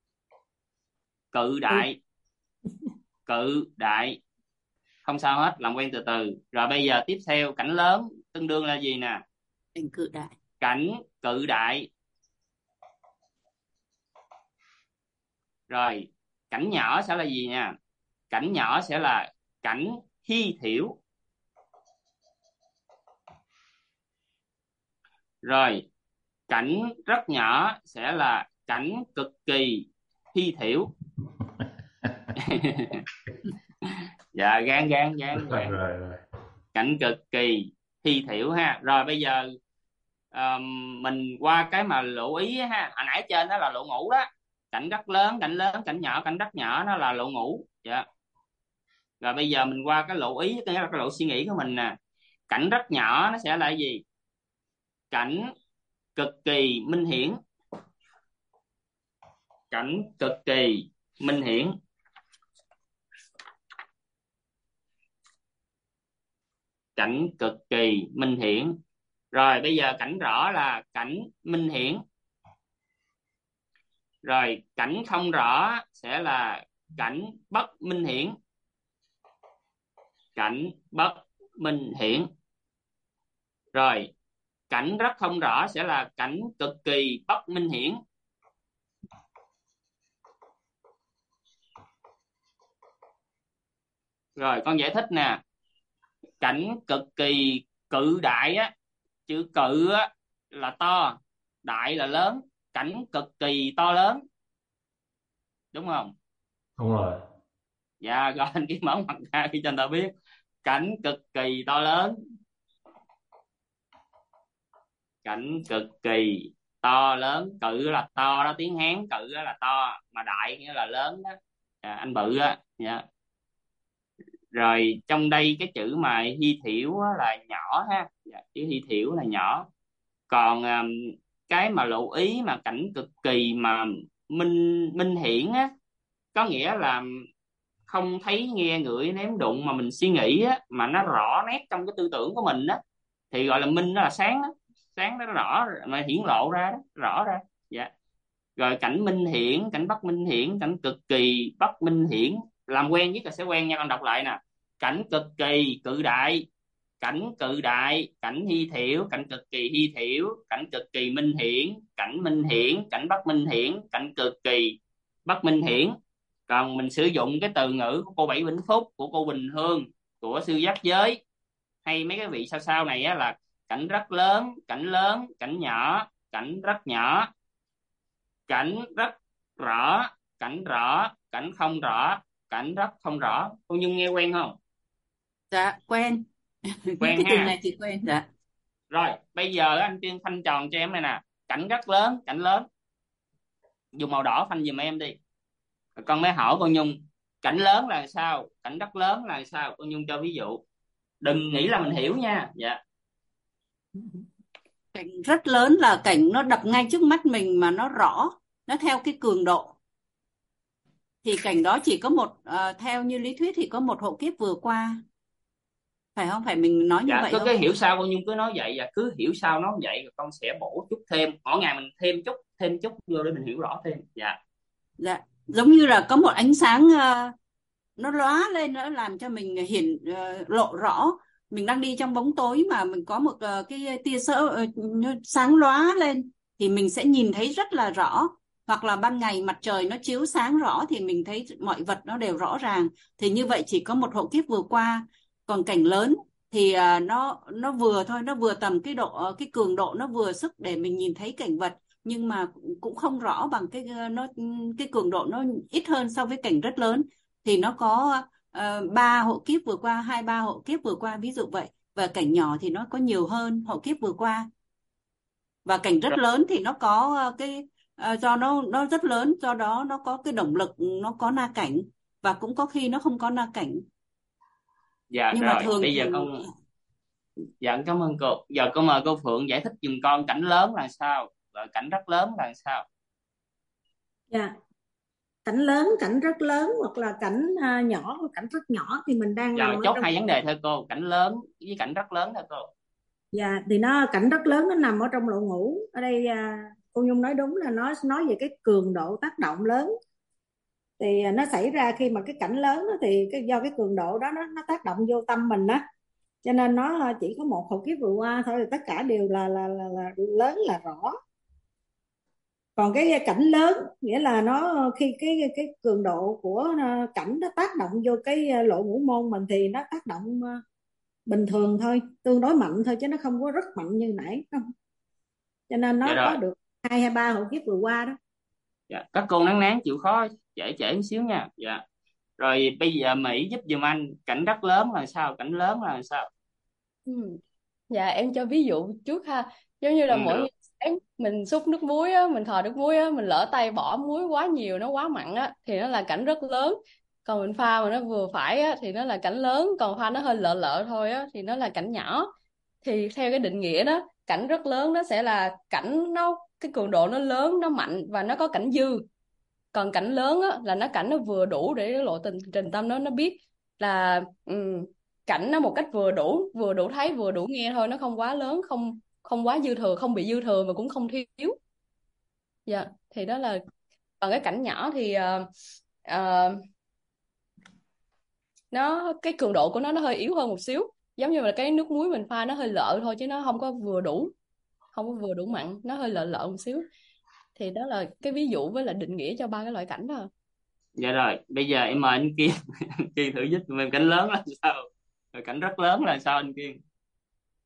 cự đại, cự đại. Không sao hết, làm quen từ từ. Rồi bây giờ tiếp theo cảnh lớn tương đương là gì nè? Cảnh cự đại. Cảnh cự đại. Rồi cảnh nhỏ sẽ là gì nha? Cảnh nhỏ sẽ là cảnh hy thiểu. Rồi cảnh rất nhỏ sẽ là cảnh cực kỳ hy thiểu. Dạ, gan. Rồi. Cảnh cực kỳ hy thiểu ha. Rồi bây giờ mình qua cái mà lộ ý ha. Hồi nãy trên đó là lộ ngũ đó. Cảnh rất lớn, cảnh nhỏ, cảnh rất nhỏ, nó là lộ ngũ. Dạ. Rồi bây giờ mình qua cái lộ ý, cái là cái lộ suy nghĩ của mình nè. Cảnh rất nhỏ nó sẽ là gì? Cảnh cực kỳ minh hiển. Cảnh cực kỳ minh hiển. Cảnh cực kỳ minh hiển. Rồi bây giờ cảnh rõ là cảnh minh hiển. Rồi cảnh không rõ sẽ là cảnh bất minh hiển. Cảnh bất minh hiển. Rồi cảnh rất không rõ sẽ là cảnh cực kỳ bất minh hiển. Rồi con giải thích nè. Cảnh cực kỳ cự đại á, chữ cự á, là to, đại là lớn, cảnh cực kỳ to lớn, đúng không? Đúng rồi. Dạ rồi anh Kiên mở mặt ra khi cho người ta biết cảnh cực kỳ to lớn, cảnh cực kỳ to lớn. Cự là to đó, tiếng Hán cự là to, mà đại nghĩa là lớn đó. Anh bự á. Dạ. Rồi trong đây cái chữ mà hy thiểu á, là nhỏ ha. Dạ, chữ hy thiểu là nhỏ. Còn cái mà lộ ý mà cảnh cực kỳ mà minh minh hiển á, có nghĩa là không thấy nghe ngửi nếm đụng mà mình suy nghĩ á, mà nó rõ nét trong cái tư tưởng của mình á, thì gọi là minh, nó là sáng đó. Sáng nó rõ mà hiển lộ ra đó, rõ ra. Dạ. Rồi cảnh minh hiển, cảnh bất minh hiển, cảnh cực kỳ bất minh hiển. Làm quen nhất là sẽ quen nha, con đọc lại nè. Cảnh cực kỳ cự đại, cảnh cự đại, cảnh hy thiểu, cảnh cực kỳ hy thiểu, cảnh cực kỳ minh hiển, cảnh minh hiển, cảnh bất minh hiển, cảnh cực kỳ bất minh hiển. Còn mình sử dụng cái từ ngữ của cô Bảy Vĩnh Phúc, của cô Bình Hương, của sư Giác Giới, hay mấy cái vị sau sau này á, là cảnh rất lớn, cảnh nhỏ, cảnh rất nhỏ, cảnh rất rõ, cảnh rõ, cảnh không rõ, cảnh rất không rõ. Cô Nhung nghe quen không? Dạ quen. Những Quen cái từ ha. này thì quen. Dạ. Rồi bây giờ anh Tiên phanh tròn cho em này nè. Cảnh rất lớn, cảnh lớn, dùng màu đỏ phanh giùm em đi. Con mới hỏi cô Nhung cảnh lớn là sao, cảnh rất lớn là sao. Cô Nhung cho ví dụ, đừng nghĩ là mình hiểu nha. Dạ. Cảnh rất lớn là cảnh nó đập ngay trước mắt mình mà nó rõ, nó theo cái cường độ. Thì cảnh đó chỉ có một, theo như lý thuyết thì có một hộ kiếp vừa qua. Phải không? Phải mình nói như Dạ, vậy cứ không? cái hiểu sao cô Nhung cứ nói vậy, và cứ hiểu sao nó vậy, rồi con sẽ bổ chút thêm, mỗi ngày mình thêm chút vô để mình hiểu rõ thêm. Dạ. Dạ. Giống như là có một ánh sáng nó lóa lên, nó làm cho mình lộ rõ. Mình đang đi trong bóng tối mà mình có một cái tia sáng lóa lên thì mình sẽ nhìn thấy rất là rõ. Hoặc là ban ngày mặt trời nó chiếu sáng rõ thì mình thấy mọi vật nó đều rõ ràng. Thì như vậy chỉ có một hộ kiếp vừa qua. Còn cảnh lớn thì nó vừa thôi, nó vừa tầm cái độ, cái cường độ nó vừa sức để mình nhìn thấy cảnh vật, nhưng mà cũng không rõ bằng cái cường độ nó ít hơn so với cảnh rất lớn. Thì nó có 3 hộ kiếp vừa qua, 2-3 hộ kiếp vừa qua ví dụ vậy. Và cảnh nhỏ thì nó có nhiều hơn hộ kiếp vừa qua. Và cảnh rất lớn thì nó có do nó rất lớn, do đó nó có cái động lực, nó có na cảnh, và cũng có khi nó không có na cảnh. Dạ. Nhưng rồi mà thường bây giờ thì con, dạ cảm ơn cô. Giờ con mời cô Phượng giải thích giùm con cảnh lớn là sao và cảnh rất lớn là sao. Dạ. Cảnh lớn, cảnh rất lớn, hoặc là cảnh nhỏ và cảnh rất nhỏ thì mình đang Giờ nằm ở chốt trong. hai vấn đề thôi cô, cảnh lớn với cảnh rất lớn thôi cô. Dạ, thì cảnh rất lớn nó nằm ở trong lộ ngũ. Ở đây cô Nhung nói đúng là nó nói về cái cường độ tác động lớn. Thì nó xảy ra khi mà cái cảnh lớn đó, thì do cái cường độ đó nó tác động vô tâm mình á, cho nên nó chỉ có một hộ kiếp vừa qua thôi, thì tất cả đều là lớn, là rõ. Còn cái cảnh lớn nghĩa là nó khi cái cường độ của cảnh nó tác động vô cái lỗ ngũ môn mình thì nó tác động bình thường thôi, tương đối mạnh thôi, chứ nó không có rất mạnh như nãy không. Cho nên nó Dạ có rồi. được 2 hay 3 hộ kiếp vừa qua đó. Dạ. Các cô nắng nán chịu khó trễ một xíu nha. Dạ. Rồi bây giờ Mỹ giúp giùm anh cảnh rất lớn là sao, cảnh lớn là sao. Dạ em cho ví dụ trước ha. Giống như là mỗi Được. ngày sáng mình xúc nước muối á, mình thò nước muối á, mình lỡ tay bỏ muối quá nhiều, nó quá mặn á thì nó là cảnh rất lớn. Còn mình pha mà nó vừa phải á thì nó là cảnh lớn, còn pha nó hơi lợ lợ thôi á thì nó là cảnh nhỏ. Thì theo cái định nghĩa đó, cảnh rất lớn nó sẽ là cảnh cái cường độ nó lớn, nó mạnh và nó có cảnh dư. Còn cảnh lớn á là cảnh nó vừa đủ để cái lộ trình tâm nó biết là cảnh nó một cách vừa đủ thấy, vừa đủ nghe thôi, nó không quá lớn, không quá dư thừa, không bị dư thừa mà cũng không thiếu. Dạ, thì đó là. Còn cái cảnh nhỏ thì cái cường độ của nó hơi yếu hơn một xíu, giống như là cái nước muối mình pha nó hơi lợ thôi, chứ nó không có vừa đủ, không có vừa đủ mặn, nó hơi lợ lợ một xíu. Thì đó là cái ví dụ với lại định nghĩa cho 3 cái loại cảnh đó. Dạ rồi bây giờ em mời anh Kiên. Kiên thử giúp giùm em cảnh lớn là sao, rồi cảnh rất lớn là sao anh Kiên.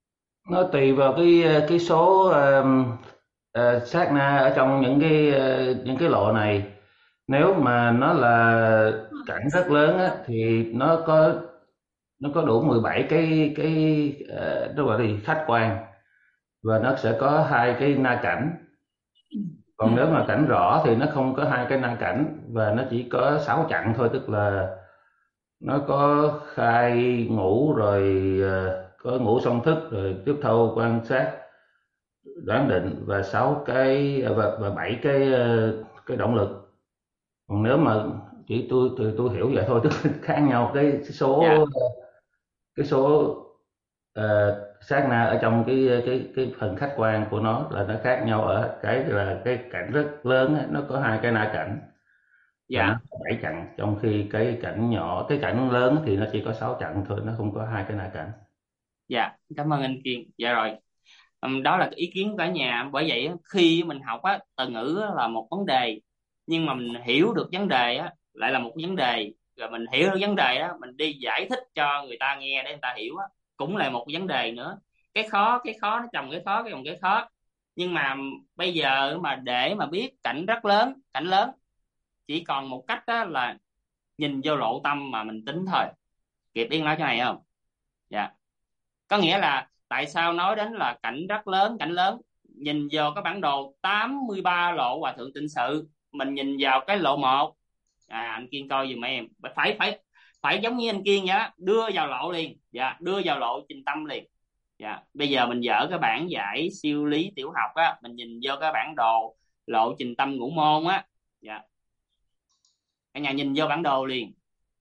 Nó tùy vào cái số sát na ở trong những cái lộ này. Nếu mà nó là cảnh rất lớn á, thì nó có đủ 17 nó gọi là khách quan, và nó sẽ có hai cái na cảnh. Còn nếu mà cảnh rõ thì nó không có hai cái na cảnh, và nó chỉ có 6 chặng thôi, tức là nó có khai ngũ, rồi có ngũ song thức, rồi tiếp thâu quan sát đoán định, và 6 cái và 7 cái động lực. Còn nếu mà chỉ tôi hiểu vậy thôi, tức là khác nhau Dạ, cái số sát na ở trong cái phần khách quan của nó là nó khác nhau ở cái là cái cảnh rất lớn á, nó có hai cái na cảnh và nó dạ, có 7 chặng, trong khi cái cảnh nhỏ, cái cảnh lớn thì nó chỉ có 6 chặng thôi, nó không có hai cái na cảnh. dạ, cảm ơn anh Kiên. Dạ rồi. Đó là cái ý kiến của cả nhà. Bởi vậy á, khi mình học á, từ ngữ á là một vấn đề, nhưng mà mình hiểu được vấn đề á lại là một vấn đề. Rồi mình hiểu được vấn đề á, mình đi giải thích cho người ta nghe để người ta hiểu á, cũng là một vấn đề nữa. Cái khó nó chồng cái khó. Nhưng mà bây giờ mà để mà biết cảnh lớn chỉ còn một cách đó là nhìn vô lộ tâm mà mình tính thôi. Kịp Yên nói chỗ này không? Dạ. Có nghĩa là tại sao nói đến là cảnh lớn, nhìn vào cái bản đồ 83 lộ Hòa Thượng Tịnh Sự, mình nhìn vào cái lộ 1. Anh Kiên coi giùm em, phải phải phải giống như anh Kiên vậy đó, đưa vào lộ liền. Dạ, đưa vào lộ trình tâm liền. Dạ, bây giờ mình dở cái bản giải siêu lý tiểu học á, mình nhìn vô cái bản đồ lộ trình tâm ngũ môn á. Dạ, cả nhà nhìn vô bản đồ liền.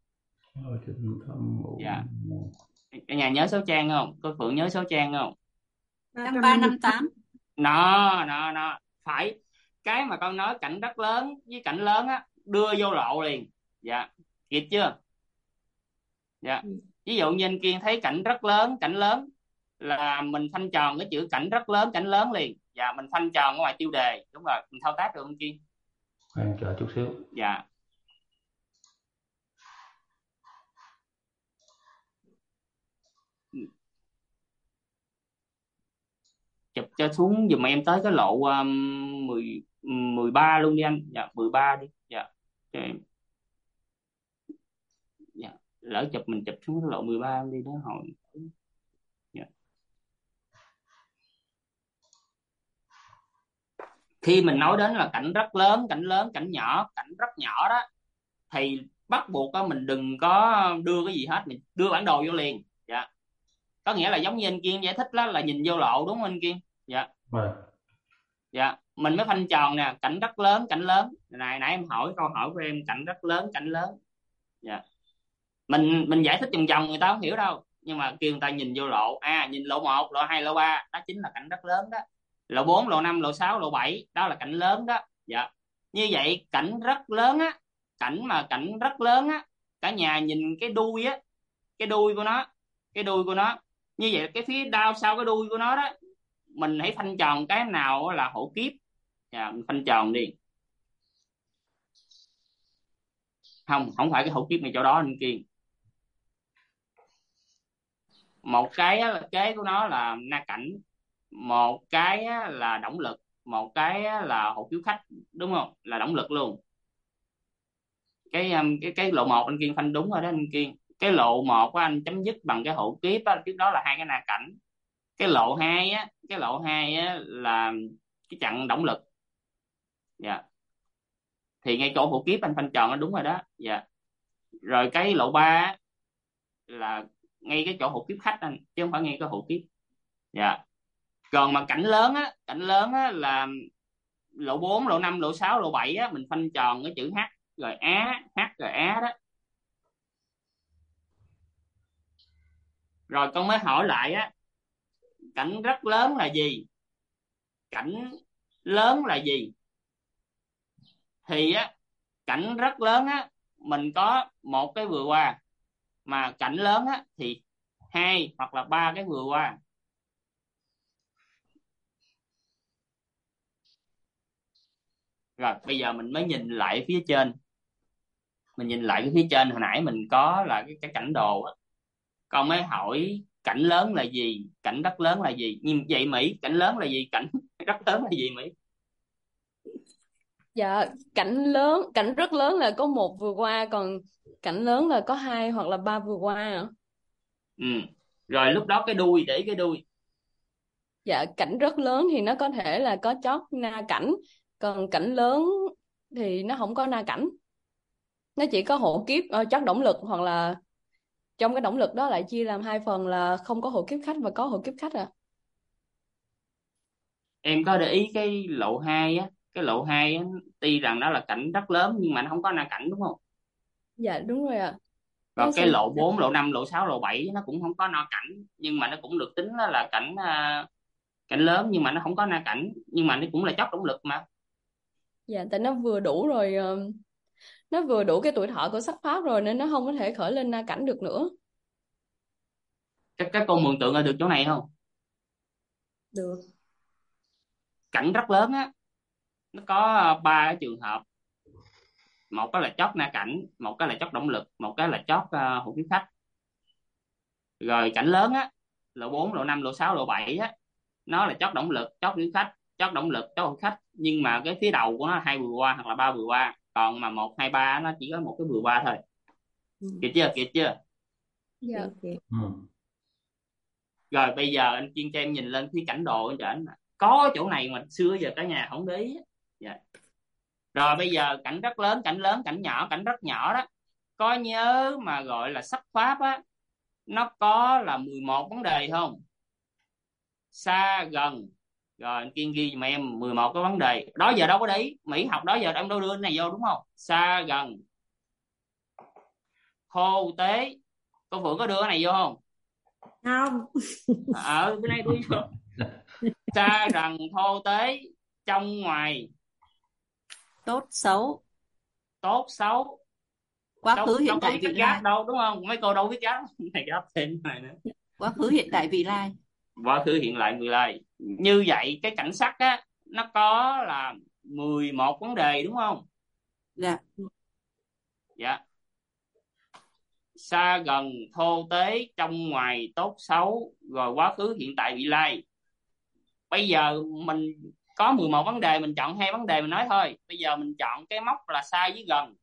Dạ, cả nhà nhớ số trang không? Cô Phượng nhớ số trang không? 5358. Nó phải. Cái mà con nói cảnh rất lớn với cảnh lớn á, đưa vô lộ liền. Dạ, kịp chưa? Dạ, ví dụ như anh Kiên thấy cảnh lớn là mình phanh tròn cái chữ cảnh lớn liền. Dạ, mình phanh tròn ở ngoài tiêu đề. Đúng rồi, mình thao tác được anh Kiên. Khoan chờ chút xíu. Dạ, chụp cho xuống giùm em tới cái lộ 13 luôn đi anh. Dạ, 13 đi. Dạ, cho em. Dạ, lỡ chụp mình chụp xuống cái lộ 13 đi đó hồi. Dạ. Khi mình nói đến là cảnh rất lớn, cảnh nhỏ, cảnh rất nhỏ đó, thì bắt buộc á mình đừng có đưa cái gì hết, mình đưa bản đồ vô liền. Dạ, có nghĩa là giống như anh Kiên giải thích đó, là nhìn vô lộ, đúng không anh Kiên? Dạ. Rồi. Dạ, mình mới phanh tròn nè, cảnh lớn này. Nãy em hỏi câu hỏi của em, cảnh lớn. Dạ, mình giải thích vòng vòng người ta không hiểu đâu, nhưng mà kêu người ta nhìn vô lộ, nhìn lộ 1, lộ 2, lộ 3, đó chính là cảnh rất lớn đó. Lộ 4, lộ 5, lộ 6, lộ 7, đó là cảnh lớn đó. Dạ, như vậy cảnh rất lớn á, cảnh rất lớn á, cả nhà nhìn cái đuôi á, cái đuôi của nó, như vậy cái phía đao sau cái đuôi của nó đó, mình hãy phanh tròn cái nào là hộ kiếp. Dạ, mình phanh tròn đi. Không phải cái hộ kiếp này chỗ đó anh Kiên. Một cái á, là kế của nó là na cảnh, một cái á, là động lực, một cái á, là hộ kiếp khách, đúng không? Là động lực luôn. Cái lộ 1 anh Kiên phanh đúng rồi đó anh Kiên. Cái lộ 1 của anh chấm dứt bằng cái hộ kiếp á, tiếp đó là hai cái na cảnh. Cái lộ 2 á là cái chặng động lực. Dạ, thì ngay chỗ hộ kiếp anh phanh tròn nó đúng rồi đó. Dạ, rồi cái lộ 3 là ngay cái chỗ hộ kiếp khách anh, chứ không phải ngay cái hộ kiếp. Dạ, còn mà cảnh lớn á là lộ 4, lộ 5, lộ 6, lộ 7 á, mình phanh tròn cái chữ H rồi á đó. Rồi con mới hỏi lại á, cảnh rất lớn là gì? Cảnh lớn là gì? Thì á, cảnh rất lớn á, mình có một cái vừa qua, mà cảnh lớn á thì 2 hoặc là 3 cái vừa qua. Rồi bây giờ mình mới nhìn lại phía trên. Mình nhìn lại cái phía trên hồi nãy mình có là cái cảnh đồ á. Con mới hỏi Cảnh lớn là gì, cảnh rất lớn là gì? Nhưng vậy Mỹ, cảnh lớn là gì, cảnh rất lớn là gì Mỹ? Dạ, cảnh rất lớn là có một vừa qua, còn cảnh lớn là có hai hoặc là ba vừa qua ạ. Ừ. Rồi lúc đó cái đuôi, để cái đuôi. Dạ, cảnh rất lớn thì nó có thể là có chót na cảnh, còn cảnh lớn thì nó không có na cảnh, nó chỉ có hộ kiếp chót động lực, hoặc là trong cái động lực đó lại chia làm hai phần là không có hộ kiếp khách và có hộ kiếp khách à. Em có để ý cái lộ 2 á, cái lộ 2 á, tuy rằng nó là cảnh rất lớn nhưng mà nó không có na cảnh đúng không? Dạ đúng rồi ạ. Còn Nó cái sẽ lộ 4, lộ 5, lộ 6, lộ 7 nó cũng không có na cảnh, nhưng mà nó cũng được tính đó là cảnh cảnh lớn, nhưng mà nó không có na cảnh, nhưng mà nó cũng là chót động lực mà. dạ, tại nó vừa đủ rồi, nó vừa đủ cái tuổi thọ của sắc pháp rồi nên nó không có thể khởi lên na cảnh được nữa. Các cô mường tượng ra được chỗ này không? Được. Cảnh rất lớn á, nó có ba cái trường hợp. Một cái là chót na cảnh, một cái là chót động lực, một cái là chót hộ kiếp khách. Rồi cảnh lớn á, lộ 4, lộ 5, lộ 6, lộ 7 á, nó là chót động lực, chót hộ khách, chót động lực, chót hộ khách, nhưng mà cái phía đầu của nó là hai vừa qua hoặc là ba vừa qua, còn mà 1, 2, 3 nó chỉ có một cái vừa qua thôi. Kịp chưa, kịp chưa? Dạ. Ừ. Rồi bây giờ anh Kiên cho em nhìn lên phía cảnh đồ ở trên, có chỗ này mà xưa giờ cả nhà không để ý. Dạ. Rồi bây giờ cảnh rất lớn, cảnh lớn, cảnh nhỏ, cảnh rất nhỏ đó, có nhớ mà gọi là sắc pháp á, nó có là 11 vấn đề không? Xa gần. Rồi anh Kiên ghi giùm em 11 cái vấn đề đó, giờ đâu có để ý, Mỹ học đó giờ em đâu đưa cái này vô đúng không? Xa gần, thô tế. Cô Phượng có đưa cái này vô không? Không. Ở cái này đưa vô. Xa gần, thô tế, trong ngoài, Tốt xấu, tốt xấu. quá Đâu khứ hiện đâu có tại biết vị cách lai. ghép đâu đúng không? Mấy cô đâu biết ghép này, ghép thêm này nữa. Quá khứ hiện tại vị lai. Quá khứ hiện lại, người lai. Như vậy cái cảnh sắc á, nó có là 11 vấn đề đúng không? Dạ. Dạ. Xa gần, thô tế, trong ngoài, tốt xấu, rồi quá khứ hiện tại vị lai. Bây giờ mình có 11 vấn đề, mình chọn 2 vấn đề mình nói thôi. Bây giờ mình chọn cái mốc là xa với gần.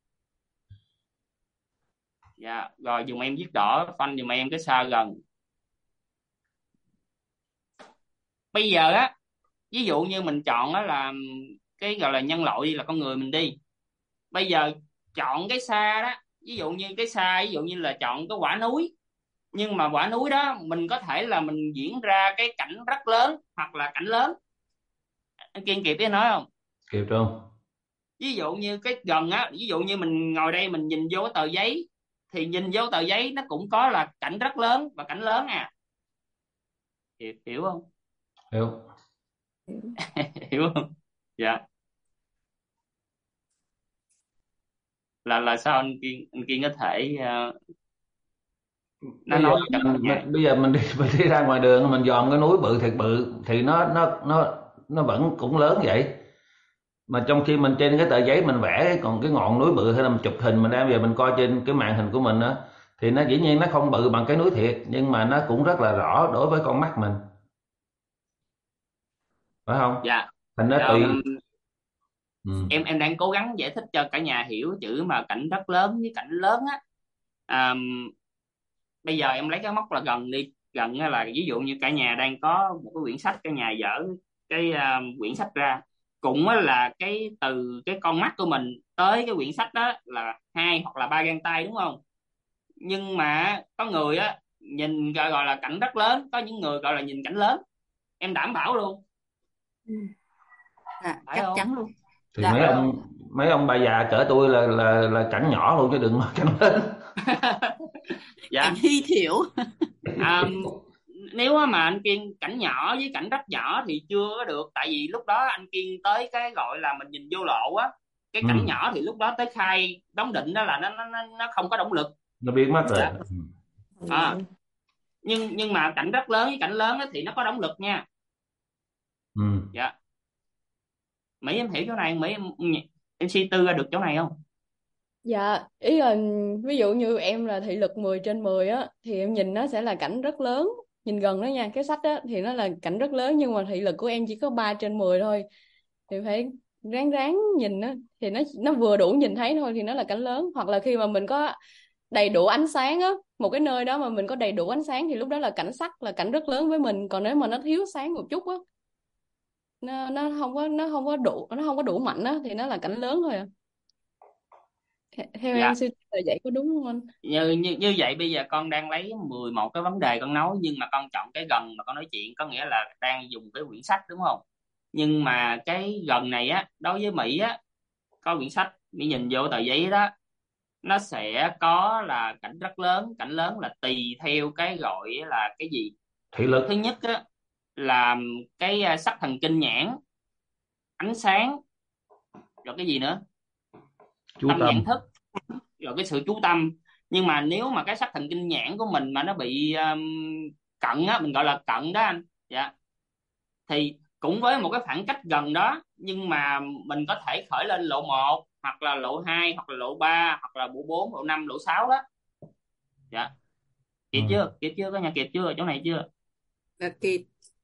Dạ, rồi dùng em viết đỏ phanh dùm em cái xa gần. Bây giờ á, ví dụ như mình chọn á là cái gọi là nhân loại đi, là con người mình đi. Bây giờ chọn cái xa đó, ví dụ như cái xa, ví dụ như là chọn cái quả núi, nhưng mà quả núi đó mình có thể là mình diễn ra cái cảnh rất lớn hoặc là cảnh lớn. Anh Kiên kịp cái nói không? Kịp không? Ví dụ như cái gần á, ví dụ như mình ngồi đây mình nhìn vô cái tờ giấy, thì nhìn vô tờ giấy nó cũng có là cảnh rất lớn và cảnh lớn à. Hiểu không? Hiểu. Hiểu không? Dạ. Là sao anh Kiên có thể nó Bây giờ nói cho cả nhà. bây giờ mình đi ra ngoài đường mình dòm cái núi bự thiệt bự thì nó vẫn cũng lớn vậy, mà trong khi mình trên cái tờ giấy mình vẽ còn cái ngọn núi bự, hay là mình chụp hình mình đem về mình coi trên cái màn hình của mình á, thì nó dĩ nhiên nó không bự bằng cái núi thiệt, nhưng mà nó cũng rất là rõ đối với con mắt mình, phải không? Dạ. Thành nó tùy. Em đang cố gắng giải thích cho cả nhà hiểu chữ mà cảnh rất lớn với cảnh lớn á. Bây giờ em lấy cái mốc là gần đi. Gần là ví dụ như cả nhà đang có một cái quyển sách, cả nhà dở cái quyển sách ra, cũng là cái từ cái con mắt của mình tới cái quyển sách đó là 2 hoặc là 3 gang tay đúng không? Nhưng mà có người á nhìn gọi là cảnh rất lớn, có những người gọi là nhìn cảnh lớn. Em đảm bảo luôn. Dạ, chắc chắn luôn. Thì Dạ. mấy ông bà già cỡ tôi là cảnh nhỏ luôn chứ đừng nói cảnh lớn. Dạ. Cảnh hy thiểu. Nếu mà anh Kiên cảnh nhỏ với cảnh rất nhỏ thì chưa có được, tại vì lúc đó anh Kiên tới cái gọi là mình nhìn vô lộ á, cái cảnh nhỏ thì lúc đó tới khai đóng định đó là nó không có động lực, nó biến mất rồi. Dạ. Nhưng mà cảnh rất lớn với cảnh lớn á thì nó có động lực nha. Dạ. Mỹ em hiểu chỗ này, Mỹ em suy tư ra được chỗ này không? Dạ, ý là ví dụ như em là thị lực 10/10 á thì em nhìn nó sẽ là cảnh rất lớn, nhìn gần đó nha, cái sách đó thì nó là cảnh rất lớn nhưng mà thị lực của em chỉ có 3/10 thôi, thì phải ráng ráng nhìn á, thì nó vừa đủ nhìn thấy thôi thì nó là cảnh lớn. Hoặc là khi mà mình có đầy đủ ánh sáng á, một cái nơi đó mà mình có đầy đủ ánh sáng thì lúc đó là cảnh sắc, là cảnh rất lớn với mình. Còn nếu mà nó thiếu sáng một chút á, nó không có đủ mạnh á thì nó là cảnh lớn thôi à. Theo em Dạ, sư là vậy có đúng không anh? như vậy bây giờ con đang lấy 11 cái vấn đề con nói, nhưng mà con chọn cái gần mà con nói chuyện, có nghĩa là đang dùng cái quyển sách đúng không? Nhưng mà cái gần này á, đối với Mỹ á, có quyển sách Mỹ nhìn vô tờ giấy đó, nó sẽ có là cảnh rất lớn. Cảnh lớn là tùy theo cái gọi là cái gì. Thị Thứ lực. nhất á là cái sắc thần kinh nhãn, ánh sáng, rồi cái gì nữa, Chú tâm tâm. nhãn thức, rồi cái sự chú tâm. Nhưng mà nếu mà cái sắc thần kinh nhãn của mình mà nó bị cận á, mình gọi là cận đó anh, dạ, thì cũng với một cái khoảng cách gần đó, nhưng mà mình có thể khởi lên lộ 1 hoặc là lộ 2 hoặc là lộ 3 hoặc là bộ 4 lộ 5 lộ 6 đó. Dạ, Ừ. kịp chưa cả nhà, kịp chưa chỗ này chưa? Là kịp.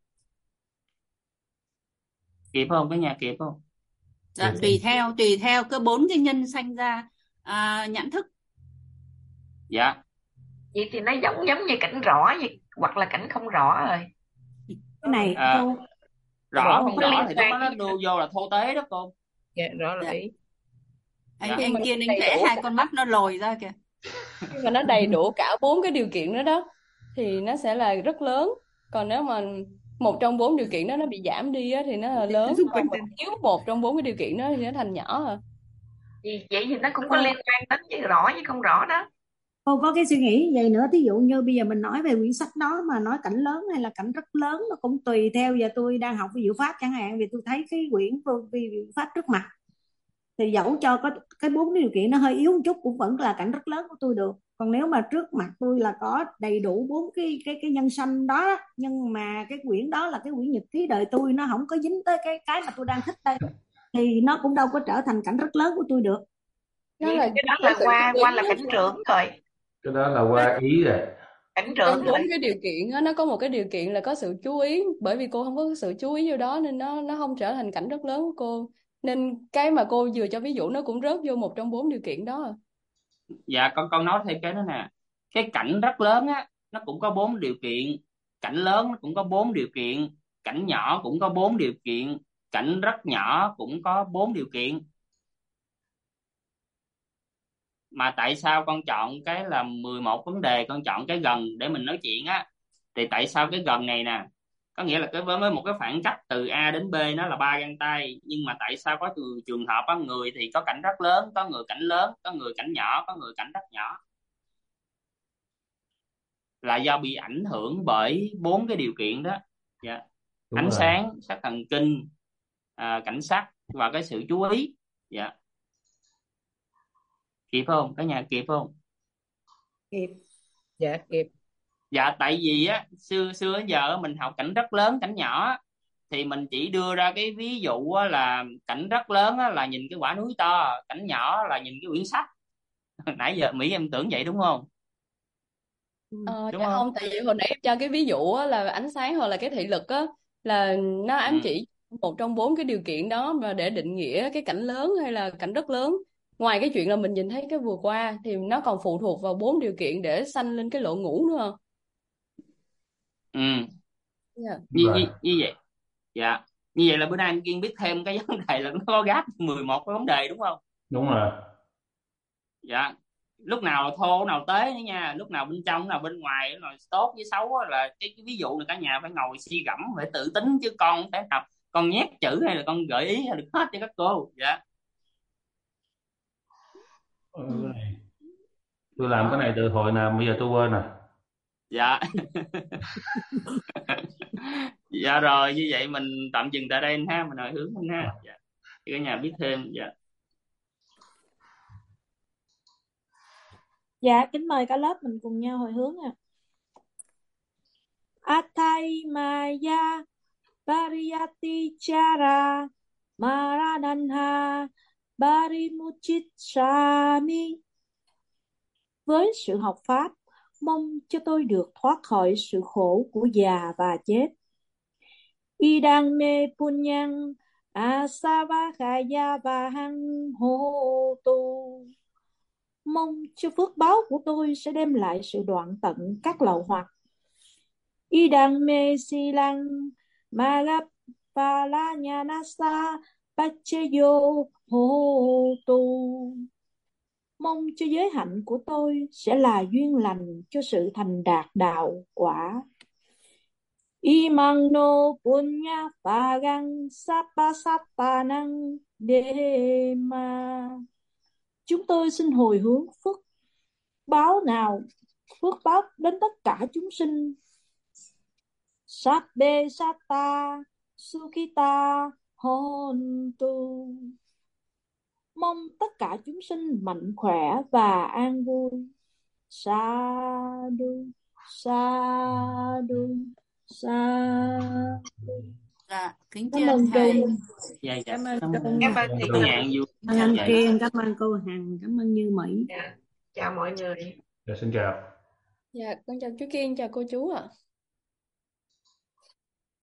Kịp không cả nhà, kịp không? Dạ, Kịp. tùy theo cái 4 cái nhân sanh ra nhãn thức. Dạ, Vậy thì nó giống giống như cảnh rõ vậy, hoặc là cảnh không rõ rồi. Cái này à, cô rõ Rõ không Có rõ liên thì lúc quan đó nó với đưa vô là thô tế đó cô. dạ, rõ là Dạ. ý. Dạ, Nhưng mà Anh Kiên anh đầy vẽ đủ hai con mắt nó lồi ra kìa. khi mà nó đầy đủ cả 4 cái điều kiện đó đó thì nó sẽ là rất lớn. Còn nếu mà một trong 4 điều kiện đó nó bị giảm đi á, thì nó là lớn. Xung Còn quanh mà thiếu một trong 4 cái điều kiện đó thì nó thành nhỏ à. vậy thì nó cũng có cô liên quan đến với rõ với không rõ đó. cô có cái suy nghĩ vậy nữa, thí dụ như bây giờ mình nói về quyển sách đó mà nói cảnh lớn hay là cảnh rất lớn, nó cũng tùy theo. Giờ tôi đang học ví dụ pháp chẳng hạn, vì tôi thấy cái quyển vi pháp trước mặt thì dẫu cho có cái 4 điều kiện nó hơi yếu một chút cũng vẫn là cảnh rất lớn của tôi được. Còn nếu mà trước mặt tôi là có đầy đủ 4 cái nhân sanh đó, nhưng mà cái quyển đó là cái quyển nhật ký đời tôi, nó không có dính tới cái mà tôi đang thích đây, thì nó cũng đâu có trở thành cảnh rất lớn của tôi được. Nó Vậy là cái đó cái là sự qua chú qua ý là á. cảnh trưởng rồi, Cái đó là qua ý rồi. cảnh Trong trưởng 4 rồi. cái điều kiện á, nó có một cái điều kiện là có sự chú ý, bởi vì cô không có sự chú ý vô đó nên nó không trở thành cảnh rất lớn của cô. Nên cái mà cô vừa cho ví dụ nó cũng rớt vô một trong 4 điều kiện đó à. dạ, con nói thêm cái đó nè. Cái cảnh rất lớn á nó cũng có 4 điều kiện, cảnh lớn nó cũng có 4 điều kiện, cảnh nhỏ cũng có 4 điều kiện, cảnh rất nhỏ cũng có 4 điều kiện. Mà tại sao con chọn cái là 11 vấn đề, con chọn cái gần để mình nói chuyện á, thì tại sao cái gần này nè, có nghĩa là cái với một cái khoảng cách từ A đến B nó là 3 gang tay, nhưng mà tại sao có trường hợp á, người thì có cảnh rất lớn, có người cảnh lớn, có người cảnh nhỏ, có người cảnh rất nhỏ, là do bị ảnh hưởng bởi 4 cái điều kiện đó. Dạ. Đúng Ánh rồi. sáng, sắc thần kinh, cảnh sắc và cái sự chú ý. Dạ, kịp không cả nhà, kịp không? Kịp. Dạ kịp. Dạ, tại vì á xưa xưa đến giờ mình học cảnh rất lớn, cảnh nhỏ á, thì mình chỉ đưa ra cái ví dụ á, là cảnh rất lớn á, là nhìn cái quả núi to, cảnh nhỏ là nhìn cái quyển sách. Nãy giờ Mỹ em tưởng vậy đúng không? Đúng Dạ không? không, tại vì hồi nãy em cho cái ví dụ á, là ánh sáng hoặc là cái thị lực á, là nó ám Ừ. chỉ một trong 4 cái điều kiện đó mà để định nghĩa cái cảnh lớn hay là cảnh rất lớn. Ngoài cái chuyện là mình nhìn thấy cái vừa qua thì nó còn phụ thuộc vào 4 điều kiện để sanh lên cái lộ ngũ nữa. Ừ. Dạ. Đúng rồi. Như vậy. Dạ, như vậy là bữa nay anh Kiên biết thêm cái vấn đề là nó có gáp 11 cái vấn đề đúng không? Đúng rồi. Dạ, lúc nào là thô lúc nào tế nữa nha, lúc nào bên trong lúc nào bên ngoài, lúc nào tốt với xấu á, là cái ví dụ là cả nhà phải ngồi suy gẫm, phải tự tính, chứ con không thể nào con nhét chữ hay là con gợi ý hay được hết cho các cô. Dạ. Ừ. Tôi làm cái này từ hồi nào bây giờ tôi quên rồi. Dạ. Dạ rồi, như vậy mình tạm dừng tại đây anh ha, mình hồi hướng anh ha. Dạ, cho cả nhà biết thêm. Dạ. Dạ, kính mời cả lớp mình cùng nhau hồi hướng ạ. Athai Maya Pariyati Chara Marananha Parimuchit Sami. Với sự học Pháp, Mong cho tôi được thoát khỏi sự khổ của già và chết. Idang me punyang asavakaya vahang hotu. Mong cho phước báo của tôi sẽ đem lại sự đoạn tận các lậu hoặc. Idang me silang magappalanyanasa pacheyo hotu. Mong cho giới hạnh của tôi sẽ là duyên lành cho sự thành đạt đạo quả. Imang no punya pagang sapasattanang dema. Chúng tôi xin hồi hướng phước báo đến tất cả chúng sinh. Sabbe satta sukhita hontu. Mong tất cả chúng sinh mạnh khỏe và an vui. Sadhu, sadhu, sadhu. Dạ, kính Cảm tri ân ơn thầy. Trung. Dạ, dạ. Cảm ơn Cảm Trung. Cảm ơn chị. ơn Ngạn Du. Cảm ơn anh Dạ. Kiên, cảm ơn cô Hằng, cảm ơn Như Mỹ. Dạ. Chào mọi người. Dạ, xin chào. Dạ, con chào chú Kiên, chào cô chú ạ.